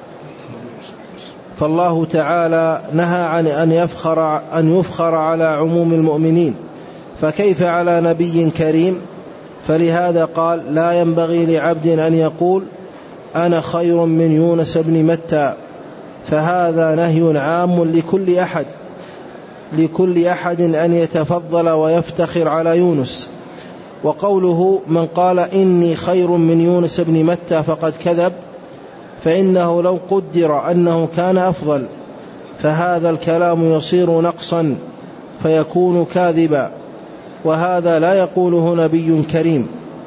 فالله تعالى نهى عن أن يفخر, أن يفخر على عموم المؤمنين، فكيف على نبي كريم؟ فلهذا قال لا ينبغي لعبد أن يقول أنا خير من يونس بن متى، فهذا نهي عام لكل أحد لكل أحد أن يتفضل ويفتخر على يونس. وقوله من قال إني خير من يونس بن متى فقد كذب، فإنه لو قدر أنه كان أفضل فهذا الكلام يصير نقصا فيكون كاذبا، وهذا لا يقوله نبي كريم،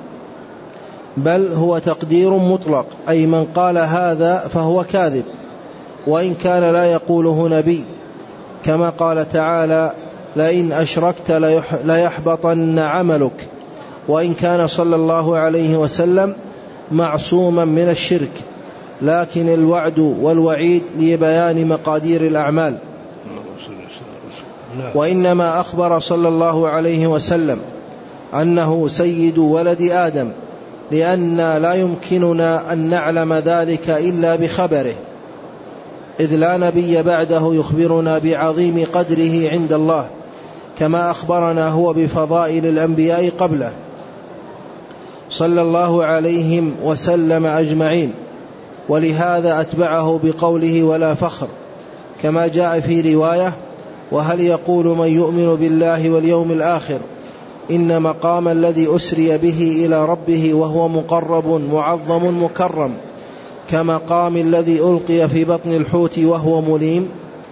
بل هو تقدير مطلق، أي من قال هذا فهو كاذب وإن كان لا يقوله نبي، كما قال تعالى لئن أشركت ليحبطن عملك، وإن كان صلى الله عليه وسلم معصوما من الشرك، لكن الوعد والوعيد لبيان مقادير الأعمال. وإنما أخبر صلى الله عليه وسلم أنه سيد ولد آدم لأن لا يمكننا أن نعلم ذلك إلا بخبره، إذ لا نبي بعده يخبرنا بعظيم قدره عند الله كما أخبرنا هو بفضائل الأنبياء قبله صلى الله عليهم وسلم أجمعين. ولهذا أتبعه بقوله ولا فخر، كما جاء في رواية وهل يقول من يؤمن بالله واليوم الآخر إن مقام الذي أسري به إلى ربه وهو مقرب معظم مكرم كمقام الذي ألقي في بطن الحوت وهو مليم.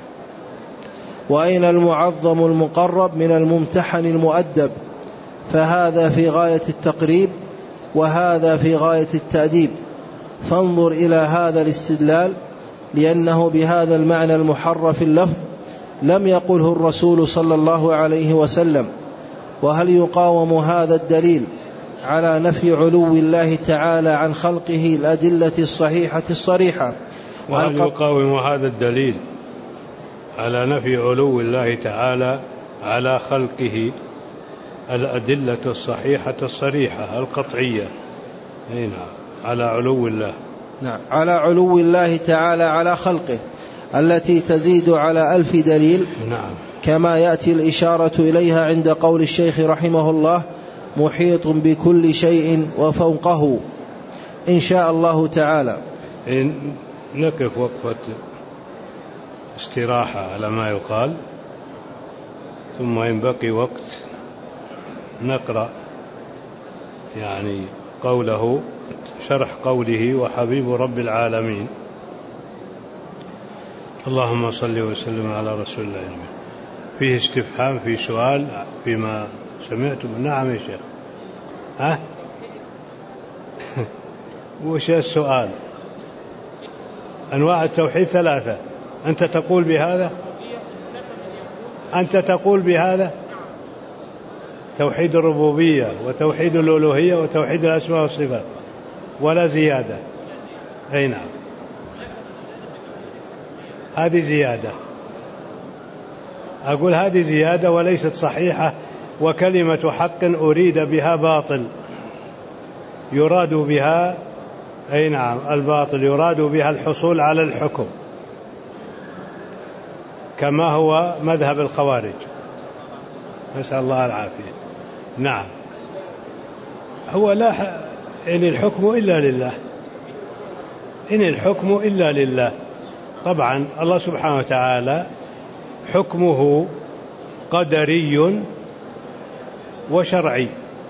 وأين المعظم المقرب من الممتحن المؤدب؟ فهذا في غاية التقريب وهذا في غاية التأديب. فانظر إلى هذا الاستدلال، لأنه بهذا المعنى المحرف اللفظ لم يقله الرسول صلى الله عليه وسلم. وهل يقاوم هذا الدليل على نفي علو الله تعالى عن خلقه الأدلة الصحيحة الصريحة؟ وهل يقاوم هذا الدليل على نفي علو الله تعالى على خلقه الأدلة الصحيحة الصريحة القطعية؟ نعم، على علو الله. نعم، على علو الله تعالى على خلقه التي تزيد على ألف دليل. نعم، كما يأتي الإشارة إليها عند قول الشيخ رحمه الله محيط بكل شيء وفوقه إن شاء الله تعالى. إن نقف وقفة استراحة على ما يقال، ثم إن بقي وقت نقرأ يعني قوله، شرح قوله وحبيب رب العالمين. اللهم صل وسلم على رسول الله. فيه استفهام، في سؤال فيما سمعتم؟ نعم يا شيخ. ها وش السؤال؟ أنواع التوحيد ثلاثة. أنت تقول بهذا؟ أنت تقول بهذا؟ توحيد الربوبية وتوحيد الألوهية وتوحيد الأسماء والصفات ولا زيادة. أي نعم، هذه زيادة، أقول هذه زيادة وليست صحيحة، وكلمة حق أريد بها باطل، يراد بها أي نعم الباطل، يراد بها الحصول على الحكم كما هو مذهب الخوارج، نسأل الله العافية. نعم، هو لا ح... إن الحكم إلا لله، إن الحكم إلا لله. طبعا الله سبحانه وتعالى حكمه قدري وشرعي،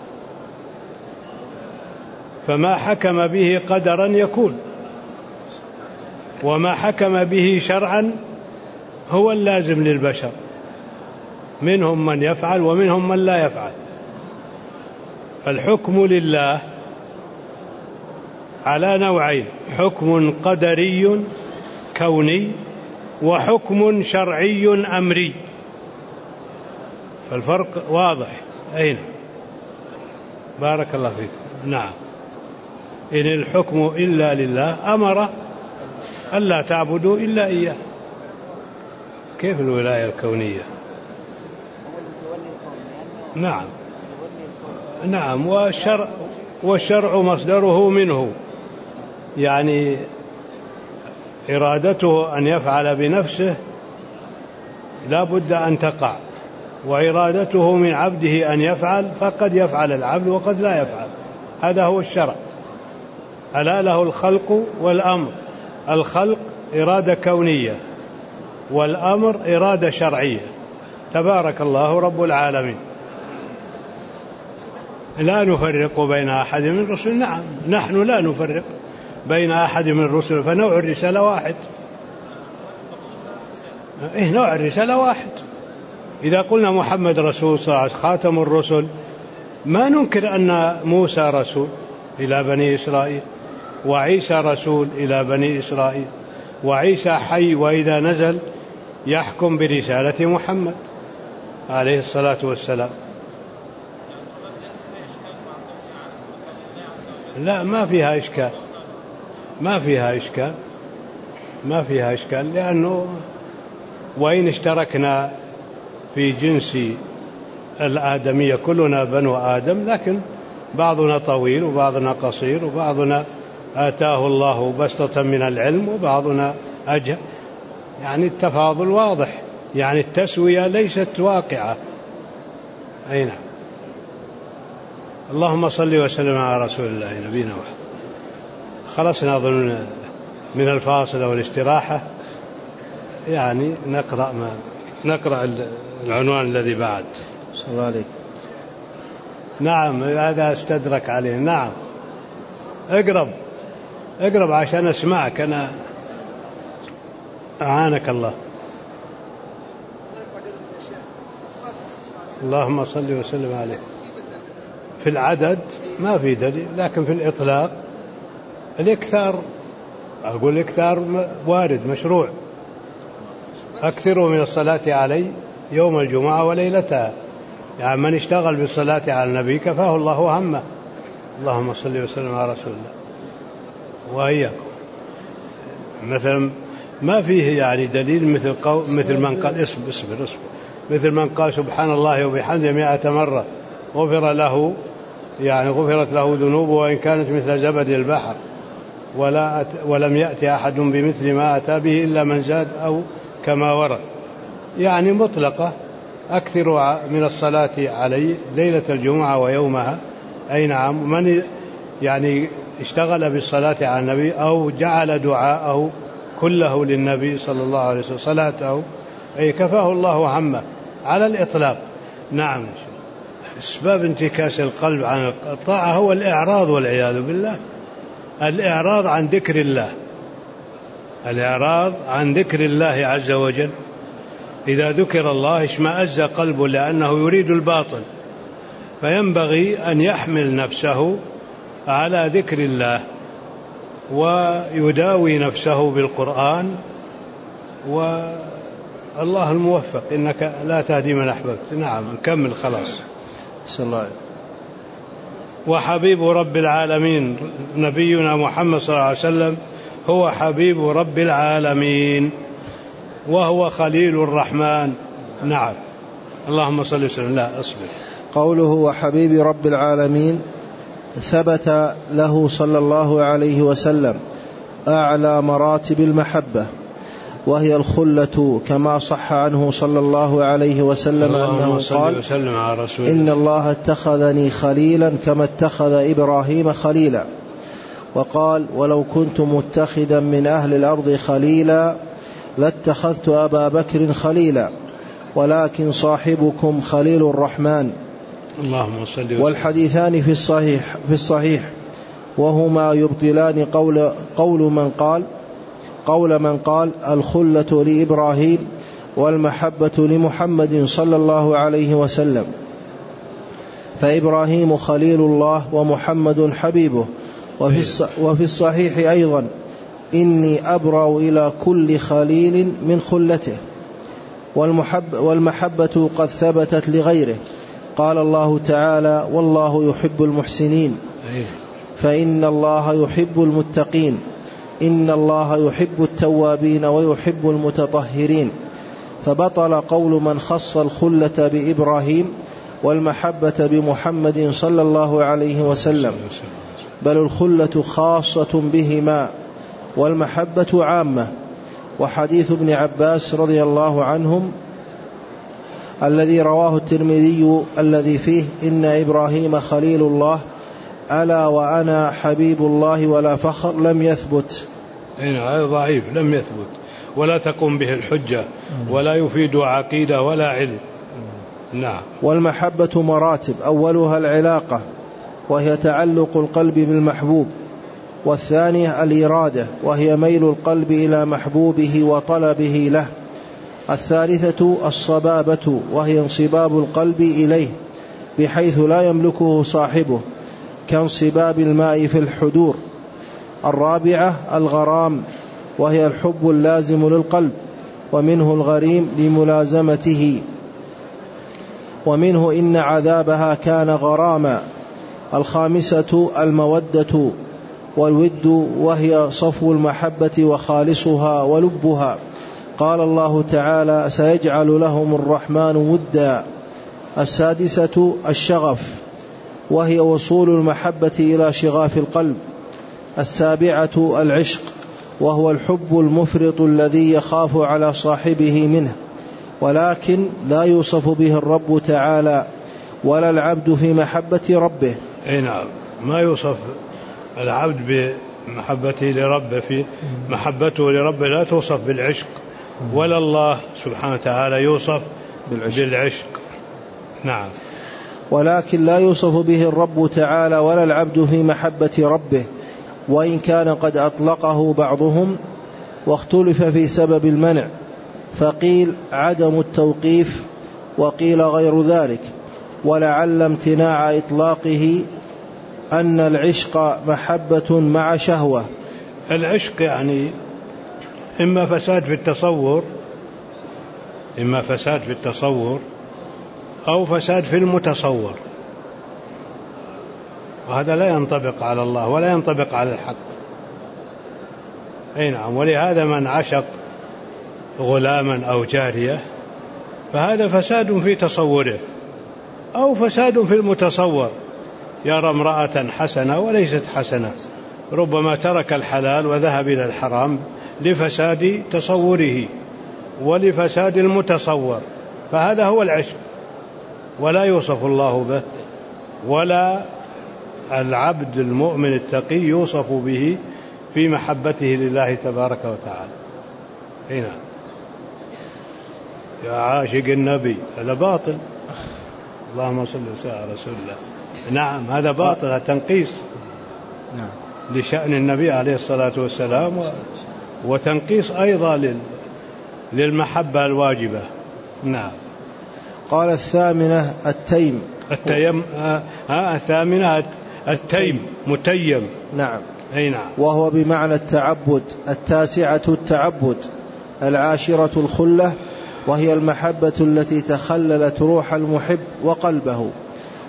فما حكم به قدرا يكون، وما حكم به شرعا هو اللازم للبشر، منهم من يفعل ومنهم من لا يفعل. فالحكم لله على نوعين: حكم قدري كوني، وحكم شرعي أمري، فالفرق واضح. أين؟ بارك الله فيكم. نعم، إن الحكم إلا لله، أمر ألا تعبدوا إلا إياه. كيف الولاية الكونية؟ نعم نعم، والشرع, والشرع مصدره منه، يعني إرادته أن يفعل بنفسه لا بد أن تقع، وإرادته من عبده أن يفعل، فقد يفعل العبد وقد لا يفعل. هذا هو الشرع. ألا له الخلق والأمر، الخلق إرادة كونية، والأمر إرادة شرعية. تبارك الله رب العالمين. لا نفرق بين أحد من الرسل. نعم، نحن لا نفرق بين أحد من الرسل، فنوع الرسالة واحد. إيه، نوع الرسالة واحد. إذا قلنا محمد رسول صلى الله عليه وسلم خاتم الرسل، ما ننكر أن موسى رسول إلى بني إسرائيل، وعيسى رسول إلى بني إسرائيل، وعيسى حي وإذا نزل يحكم برسالة محمد عليه الصلاة والسلام. لا، ما فيها إشكال، ما فيها إشكال، ما فيها إشكال، لأنه وإن اشتركنا في جنس الآدمية، كلنا بنو آدم، لكن بعضنا طويل وبعضنا قصير، وبعضنا آتاه الله بسطة من العلم وبعضنا أجهل، يعني التفاضل واضح، يعني التسوية ليست واقعة. أي نعم. اللهم صل وسلم على رسول الله نبينا محمد. خلصنا أظن من الفاصلة والاستراحة، يعني نقرأ ما نقرأ العنوان الذي بعد. صلى الله عليك. نعم، هذا استدرك عليه. نعم، اقرب اقرب عشان أسمعك أنا. أعانك الله. اللهم صل وسلم عليه. في العدد ما في دليل، لكن في الإطلاق الإكثار، أقول الإكثار وارد مشروع. أكثروا من الصلاة علي يوم الجمعة وليلتها، يعني من اشتغل بالصلاة على النبي كفاه الله همه. اللهم صل وسلم على رسول الله. وإياكم مثلا ما فيه يعني دليل مثل قو... مثل من قال اصبر اصبر اصبر مثل من قال سبحان الله وبحمده مئة مرة غفر له، يعني غفرت له ذنوبه وإن كانت مثل زبد البحر، ولا أت... ولم يأتي أحد بمثل ما أتى به إلا من زاد أو كما ورد، يعني مطلقة. أكثروا من الصلاة علي ليلة الجمعة ويومها. أي نعم، من يعني اشتغل بالصلاة على النبي أو جعل دعاءه كله للنبي صلى الله عليه وسلم صلاته، أي كفاه الله همه على الإطلاق. نعم. أسباب انتكاس القلب عن الطاعة هو الإعراض والعياذ بالله، الإعراض عن ذكر الله، الإعراض عن ذكر الله عز وجل. إذا ذكر الله اشمأز قلبه لأنه يريد الباطل، فينبغي أن يحمل نفسه على ذكر الله ويداوي نفسه بالقرآن، والله الموفق، إنك لا تهدي من أحببت. نعم، نكمل خلاص. صلى الله عليه وحبيب رب العالمين نبينا محمد صلى الله عليه وسلم هو حبيب رب العالمين وهو خليل الرحمن. نعم. اللهم صل وسلم. لا أصبر. قوله وحبيب رب العالمين ثبت له صلى الله عليه وسلم أعلى مراتب المحبة وهي الخلة، كما صح عنه صلى الله عليه وسلم أنه قال إن الله اتخذني خليلا كما اتخذ إبراهيم خليلا، وقال ولو كنت متخذا من أهل الأرض خليلا لاتخذت أبا بكر خليلا ولكن صاحبكم خليل الرحمن. اللهم صل وسلم. والحديثان في الصحيح, في الصحيح وهما يبطلان قول, قول من قال قول من قال الخلة لإبراهيم والمحبة لمحمد صلى الله عليه وسلم، فإبراهيم خليل الله ومحمد حبيبه. وفي الصحيح أيضا إني أبرأ إلى كل خليل من خلته. والمحبة قد ثبتت لغيره، قال الله تعالى والله يحب المحسنين، فإن الله يحب المتقين، إن الله يحب التوابين ويحب المتطهرين. فبطل قول من خص الخلة بإبراهيم والمحبة بمحمد صلى الله عليه وسلم، بل الخلة خاصة بهما والمحبة عامة. وحديث ابن عباس رضي الله عنهم الذي رواه الترمذي الذي فيه إن إبراهيم خليل الله ألا وأنا حبيب الله ولا فخر لم يثبت. هذا ضعيف لم يثبت ولا تقوم به الحجة ولا يفيد عقيدة ولا علم. نعم. والمحبة مراتب، أولها العلاقة وهي تعلق القلب بالمحبوب، والثانية الإرادة وهي ميل القلب إلى محبوبه وطلبه له، الثالثة الصبابة وهي انصباب القلب إليه بحيث لا يملكه صاحبه كانصباب الماء في الحدور، الرابعة الغرام وهي الحب اللازم للقلب ومنه الغريم لملازمته، ومنه إن عذابها كان غراما، الخامسة المودة والود وهي صفو المحبة وخالصها ولبها، قال الله تعالى سيجعل لهم الرحمن ودا، السادسة الشغف وهي وصول المحبة إلى شغاف القلب، السابعة العشق وهو الحب المفرط الذي يخاف على صاحبه منه ولكن لا يوصف به الرب تعالى ولا العبد في محبة ربه. أي نعم، ما يوصف العبد بمحبته لربه، في محبته لربه لا توصف بالعشق، ولا الله سبحانه وتعالى يوصف بالعشق, بالعشق. نعم. ولكن لا يوصف به الرب تعالى ولا العبد في محبة ربه، وإن كان قد أطلقه بعضهم واختلف في سبب المنع، فقيل عدم التوقيف وقيل غير ذلك، ولعل امتناع إطلاقه أن العشق محبة مع شهوة. العشق يعني إما فساد في التصور إما فساد في التصور أو فساد في المتصور، وهذا لا ينطبق على الله ولا ينطبق على الحق. أي نعم. ولهذا من عشق غلاما أو جارية فهذا فساد في تصوره أو فساد في المتصور، يرى امرأة حسنة وليست حسنة، ربما ترك الحلال وذهب إلى الحرام لفساد تصوره ولفساد المتصور، فهذا هو العشق، ولا يوصف الله به ولا العبد المؤمن التقي يوصف به في محبته لله تبارك وتعالى. هنا يا عاشق النبي هذا باطل. اللهم صل وسلم على رسول الله. نعم هذا باطل، هذا تنقيص لشأن النبي عليه الصلاة والسلام، وتنقيص أيضا للمحبة الواجبة. نعم. قال الثامنة التيم. التيم ها آه الثامنة التيم متيم. نعم. أي نعم. وهو بمعنى التعبد. التاسعة التعبد. العاشرة الخلة وهي المحبة التي تخللت روح المحب وقلبه،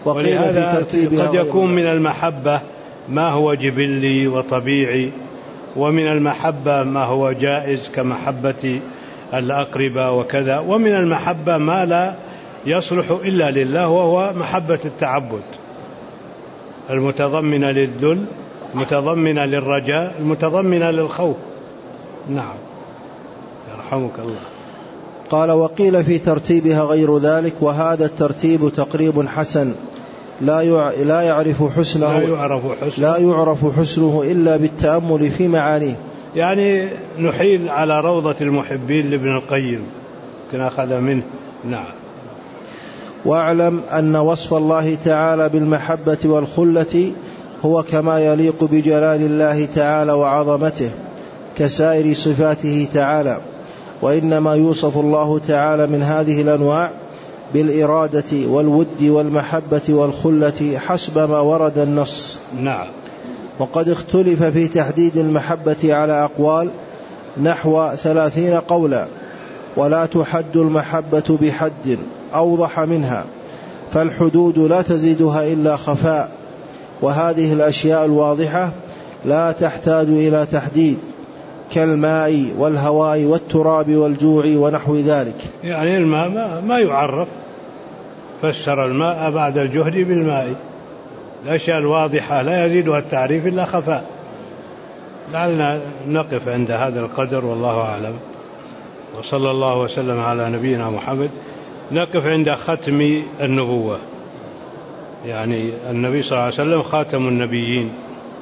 وقيل في ترتيبها قد يكون من المحبة ما هو جبلي وطبيعي، ومن المحبة ما هو جائز كمحبة الأقرباء وكذا، ومن المحبة ما لا يصلح إلا لله وهو محبة التعبد المتضمنة للذل، المتضمنة للرجاء، المتضمنة للخوف. نعم يرحمك الله. قال وقيل في ترتيبها غير ذلك، وهذا الترتيب تقريب حسن لا يعرف حسنه لا يعرف حسنه, لا يعرف حسنه إلا بالتأمل في معانيه. يعني نحيل على روضة المحبين لابن القيم كنا أخذ منه. نعم. واعلم أن وصف الله تعالى بالمحبة والخلة هو كما يليق بجلال الله تعالى وعظمته كسائر صفاته تعالى، وإنما يوصف الله تعالى من هذه الأنواع بالإرادة والود والمحبة والخلة حسب ما ورد النص. نعم. وقد اختلف في تحديد المحبة على أقوال نحو ثلاثين قولا، ولا تحد المحبة بحد أوضح منها، فالحدود لا تزيدها إلا خفاء، وهذه الأشياء الواضحة لا تحتاج إلى تحديد كالماء والهواء والتراب والجوع ونحو ذلك. يعني الماء ما, ما يعرف، فسر الماء بعد الجهد بالماء. الأشياء الواضحة لا يزيدها التعريف إلا خفاء. لعلنا نقف عند هذا القدر والله أعلم، وصلى الله وسلم على نبينا محمد. نقف عند ختم النبوة، يعني النبي صلى الله عليه وسلم خاتم النبيين،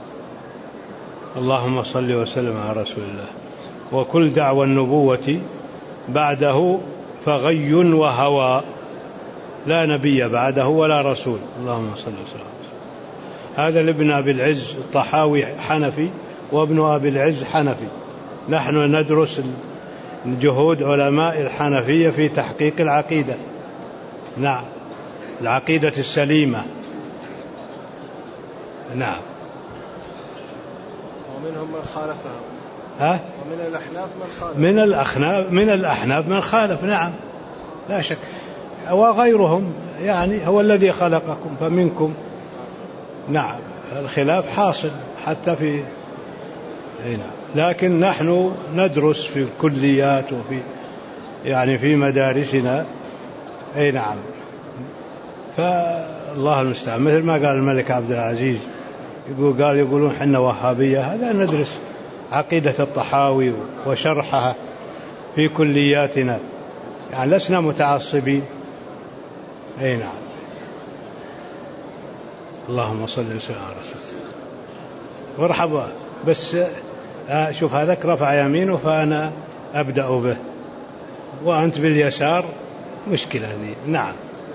اللهم صل وسلم على رسول الله. وكل دعوى النبوة بعده فغي وهوى، لا نبي بعده ولا رسول، اللهم صل وسلم. هذا لابن أبي العز الطحاوي حنفي، وابن أبي العز حنفي. نحن ندرس جهود علماء الحنفية في تحقيق العقيدة. نعم، العقيدة السليمة. نعم. ومنهم من خالفها. ها؟ ومن الأحناف من خالف. من الأحناف من الأحناف من خالف. نعم لا شك. وغيرهم يعني هو الذي خلقكم فمنكم. نعم الخلاف حاصل حتى في هنا، لكن نحن ندرس في الكليات وفي يعني في مدارسنا. أي نعم. فالله المستعان، مثل ما قال الملك عبد العزيز، يقول قال يقولون حنا وهابية. هذا ندرس عقيدة الطحاوي وشرحها في كلياتنا، يعني لسنا متعصبين. أي نعم. اللهم صل وسلم على رسول الله. مرحبا. بس شوف هذاك رفع يمينه فأنا أبدأ به، وأنت باليسار، مشكلة هذه. نعم.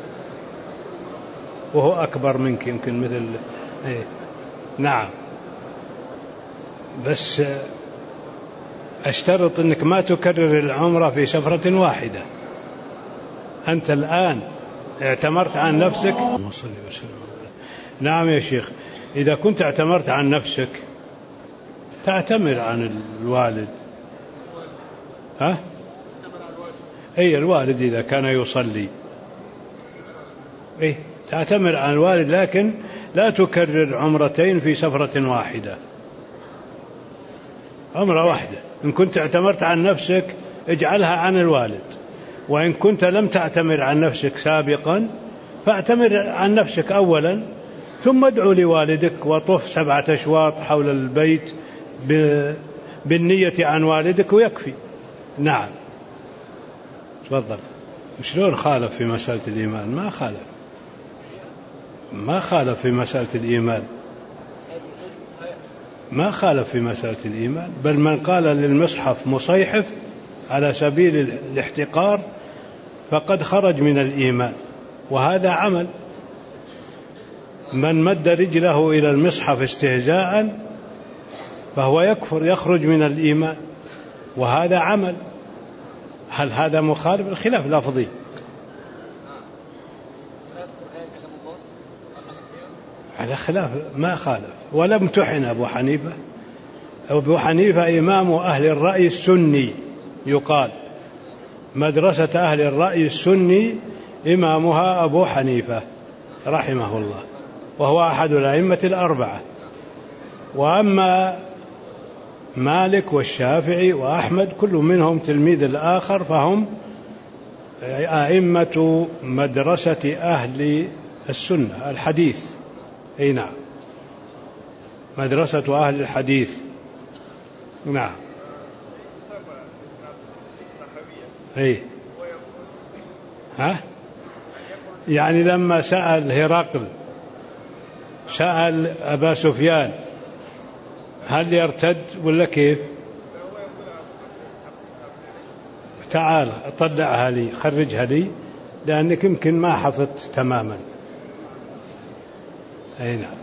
وهو أكبر منك يمكن مثل إيه. نعم. بس أشترط أنك ما تكرر العمرة في سفرة واحدة. أنت الآن اعتمرت عن نفسك. نعم يا شيخ، إذا كنت اعتمرت عن نفسك تعتمر عن الوالد. ها؟ أي الوالد إذا كان يصلي، إيه تعتمر عن الوالد، لكن لا تكرر عمرتين في سفرة واحدة. عمرة واحدة. إن كنت اعتمرت عن نفسك اجعلها عن الوالد، وإن كنت لم تعتمر عن نفسك سابقا فاعتمر عن نفسك أولا، ثم ادعو لوالدك وطف سبعة أشواط حول البيت بالنية عن والدك ويكفي. نعم. تفضل. شلون خالف في مسألة الإيمان؟ ما خالف ما خالف في مسألة الإيمان ما خالف في مسألة الإيمان، بل من قال للمصحف مصيحف على سبيل الاحتقار فقد خرج من الإيمان، وهذا عمل. من مد رجله إلى المصحف استهزاء فهو يكفر، يخرج من الإيمان، وهذا عمل. هل هذا مخالف؟ الخلاف لفظي. على خلاف ما خالف، ولا امتحن أبو حنيفة. أبو حنيفة إمام أهل الرأي السني، يقال مدرسة أهل الرأي السني إمامها أبو حنيفة، رحمه الله، وهو أحد الأئمة الأربعة. وأما مالك والشافعي وأحمد كل منهم تلميذ الآخر، فهم أئمة مدرسة أهل السنة الحديث. أي نعم، مدرسة أهل الحديث. نعم. أي ها يعني لما سأل هرقل سأل أبا سفيان هل يرتد ولا كيف؟ تعال طلعها لي، خرجها لي، لأنك يمكن ما حفظت تماما. أي نعم،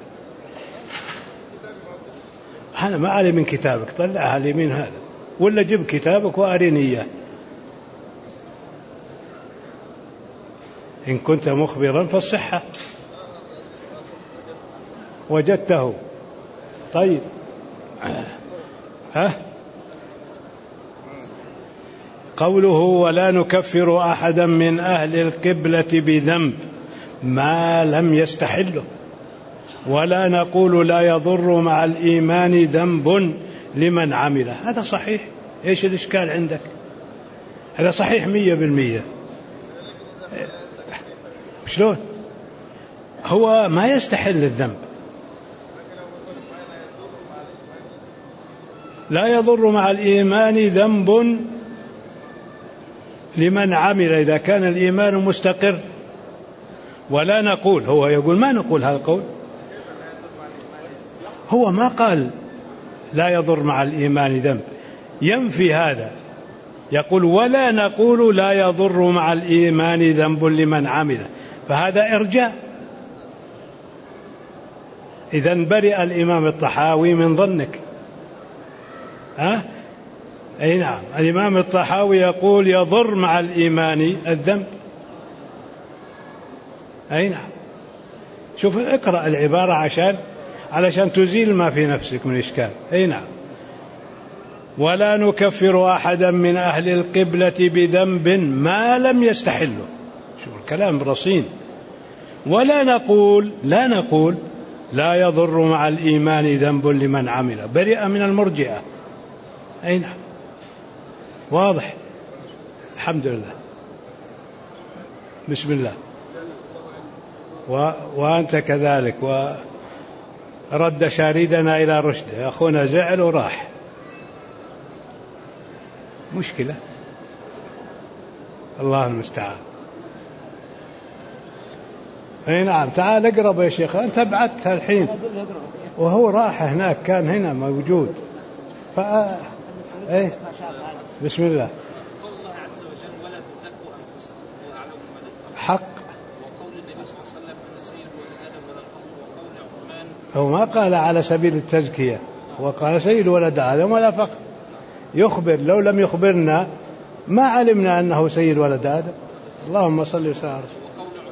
أنا ما أعلم من كتابك، طلعها لي من هذا، ولا جيب كتابك وأريني إياه إن كنت مخبرا فالصحة. وجدته. طيب ها قوله ولا نكفر أحدا من أهل القبلة بذنب ما لم يستحله، ولا نقول لا يضر مع الإيمان ذنب لمن عمله. هذا صحيح. إيش الإشكال عندك؟ هذا صحيح مية بالمية. شلون؟ هو ما يستحل الذنب، لا يضر مع الإيمان ذنب لمن عمل إذا كان الإيمان مستقر. ولا نقول، هو يقول ما نقول هذا القول، هو ما قال لا يضر مع الإيمان ذنب، ينفي هذا، يقول ولا نقول لا يضر مع الإيمان ذنب لمن عمله، فهذا إرجاء. إذن برئ الإمام الطحاوي من ظنك. ها؟ أي نعم، الإمام الطحاوي يقول يضر مع الإيمان الذنب. أي نعم، شوف اقرأ العبارة عشان علشان تزيل ما في نفسك من إشكال. أي نعم، ولا نكفر أحدا من أهل القبلة بذنب ما لم يستحله. شوف الكلام رصين. ولا نقول لا نقول لا يضر مع الإيمان ذنب لمن عمل، برئ من المرجئة. أي نعم، واضح. الحمد لله. بسم الله. و... وأنت كذلك. ورد شاردنا إلى رشده، أخونا زعل وراح، مشكلة، الله المستعان. اي نعم، تعال اقرب يا شيخ، انت بعدت الحين وهو راح هناك، كان هنا موجود. ف ايه بسم الله. قول الله عز وجل ولا تزكوا انفسكم هو اعلم من اتقى، حق. وقول النبي صلى الله عليه وسلم ان سيد ولد ادم ولا فخر، وقول عثمان. هو ما قال على سبيل التزكية، وقال سيد ولد ادم ولا فخر، يخبر. لو لم يخبرنا ما علمنا انه سيد ولد ادم. اللهم صل وسلم على رسول.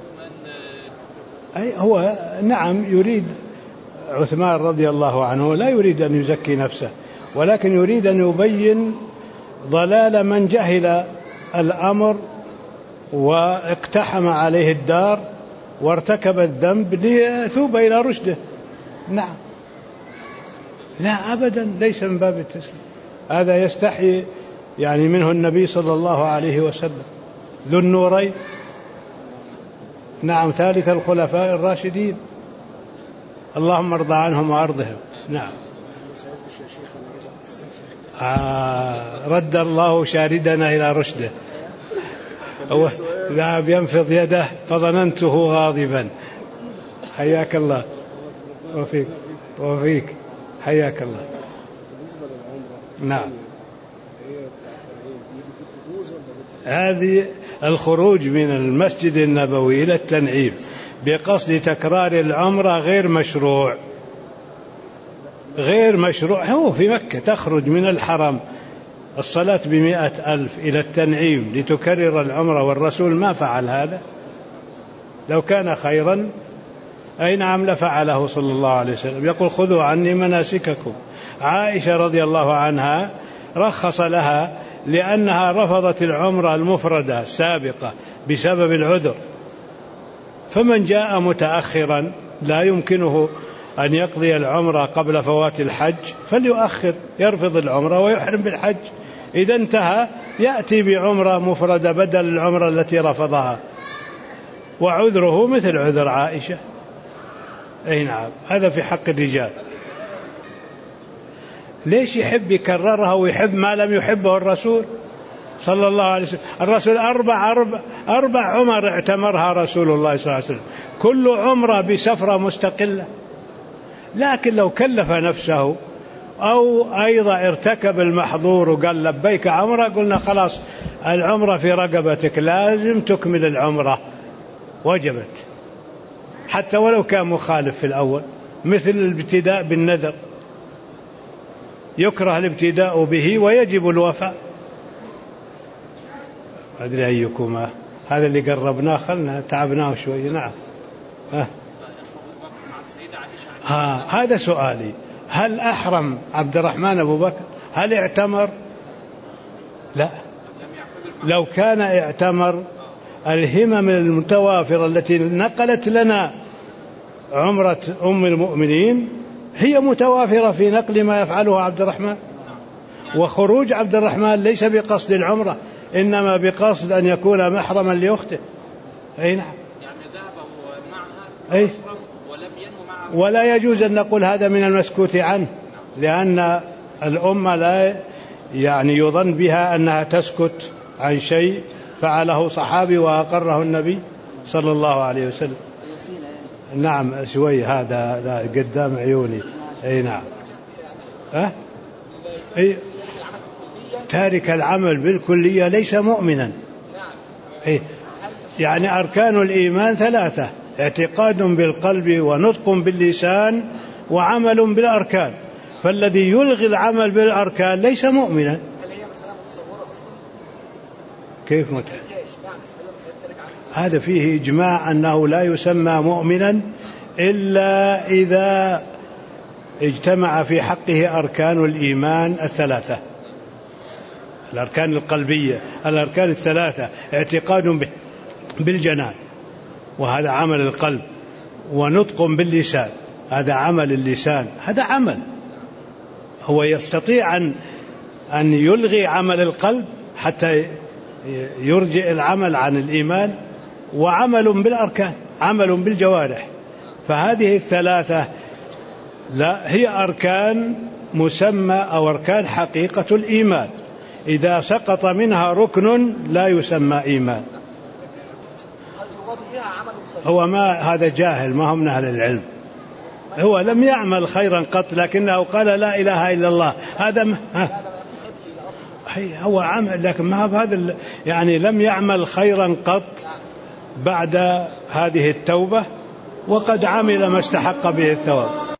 أي هو نعم يريد عثمان رضي الله عنه لا يريد أن يزكي نفسه، ولكن يريد أن يبين ضلال من جهل الأمر واقتحم عليه الدار وارتكب الذنب ليثوب إلى رشده. نعم، لا أبدا، ليس من باب التسليم، هذا يستحي يعني منه النبي صلى الله عليه وسلم ذو النورين. نعم، ثالث الخلفاء الراشدين، اللهم ارضى عنهم وارضهم. نعم. آه رد الله شاردنا إلى رشده. هو ذهب ينفض يده فظننته غاضبا. حياك الله وفيك وفيك، حياك الله. نعم، هذه الخروج من المسجد النبوي إلى التنعيم بقصد تكرار العمرة غير مشروع، غير مشروع. هو في مكة تخرج من الحرم الصلاة بمئة ألف إلى التنعيم لتكرر العمرة، والرسول ما فعل هذا. لو كان خيرا أي نعم لفعله صلى الله عليه وسلم. يقول خذوا عني مناسككم. عائشة رضي الله عنها رخص لها لأنها رفضت العمرة المفردة السابقة بسبب العذر، فمن جاء متأخرا لا يمكنه أن يقضي العمرة قبل فوات الحج فليؤخر، يرفض العمرة ويحرم بالحج. إذا انتهى يأتي بعمرة مفردة بدل العمرة التي رفضها، وعذره مثل عذر عائشة. أي نعم، هذا في حق الرجال. ليش يحب يكررها ويحب ما لم يحبه الرسول صلى الله عليه وسلم؟ الرسول أربع, أربع, أربع عمر اعتمرها رسول الله صلى الله عليه وسلم، كل عمرة بسفرة مستقلة. لكن لو كلف نفسه أو أيضا ارتكب المحظور وقال لبيك عمرة، قلنا خلاص العمرة في رقبتك، لازم تكمل العمرة، وجبت، حتى ولو كان مخالف في الأول، مثل الابتداء بالنذر، يكره الابتداء به ويجب الوفاء. أدري أيكما هذا اللي قربناه، خلنا تعبناه شوي. نعم. ها. ها هذا سؤالي، هل أحرم عبد الرحمن أبو بكر؟ هل اعتمر؟ لا. لو كان اعتمر الهمم المتوافرة التي نقلت لنا عمرة أم المؤمنين هي متوافرة في نقل ما يفعله عبد الرحمن. وخروج عبد الرحمن ليس بقصد العمرة، إنما بقصد أن يكون محرما لأخته. أي نعم. يعني ذهب معها أي. ولم ينم معها. ولا يجوز أن نقول هذا من المسكوت عنه، لأن الأمة لا يعني يظن بها أنها تسكت عن شيء فعله صحابي وأقره النبي صلى الله عليه وسلم. نعم شوي، هذا قدام عيوني. أي نعم. أه؟ أي تارك العمل بالكلية ليس مؤمنا. أي يعني أركان الإيمان ثلاثة: اعتقاد بالقلب ونطق باللسان وعمل بالأركان، فالذي يلغي العمل بالأركان ليس مؤمنا. كيف متى؟ هذا فيه إجماع أنه لا يسمى مؤمنا إلا إذا اجتمع في حقه أركان الإيمان الثلاثة، الأركان القلبية، الأركان الثلاثة: اعتقاد بالجنان وهذا عمل القلب، ونطق باللسان هذا عمل اللسان، هذا عمل. هو يستطيع أن أن يلغي عمل القلب حتى يرجع العمل عن الإيمان، وعمل بالأركان، عمل بالجوارح. فهذه الثلاثة لا هي أركان مسمى أو أركان حقيقة الإيمان، إذا سقط منها ركن لا يسمى إيمان. هو ما هذا جاهل، ما هو من أهل العلم، هو لم يعمل خيرا قط لكنه قال لا إله إلا الله، هذا هو عمل لكن ما هذا يعني لم يعمل خيرا قط بعد هذه التوبة، وقد عمل ما استحق به الثواب.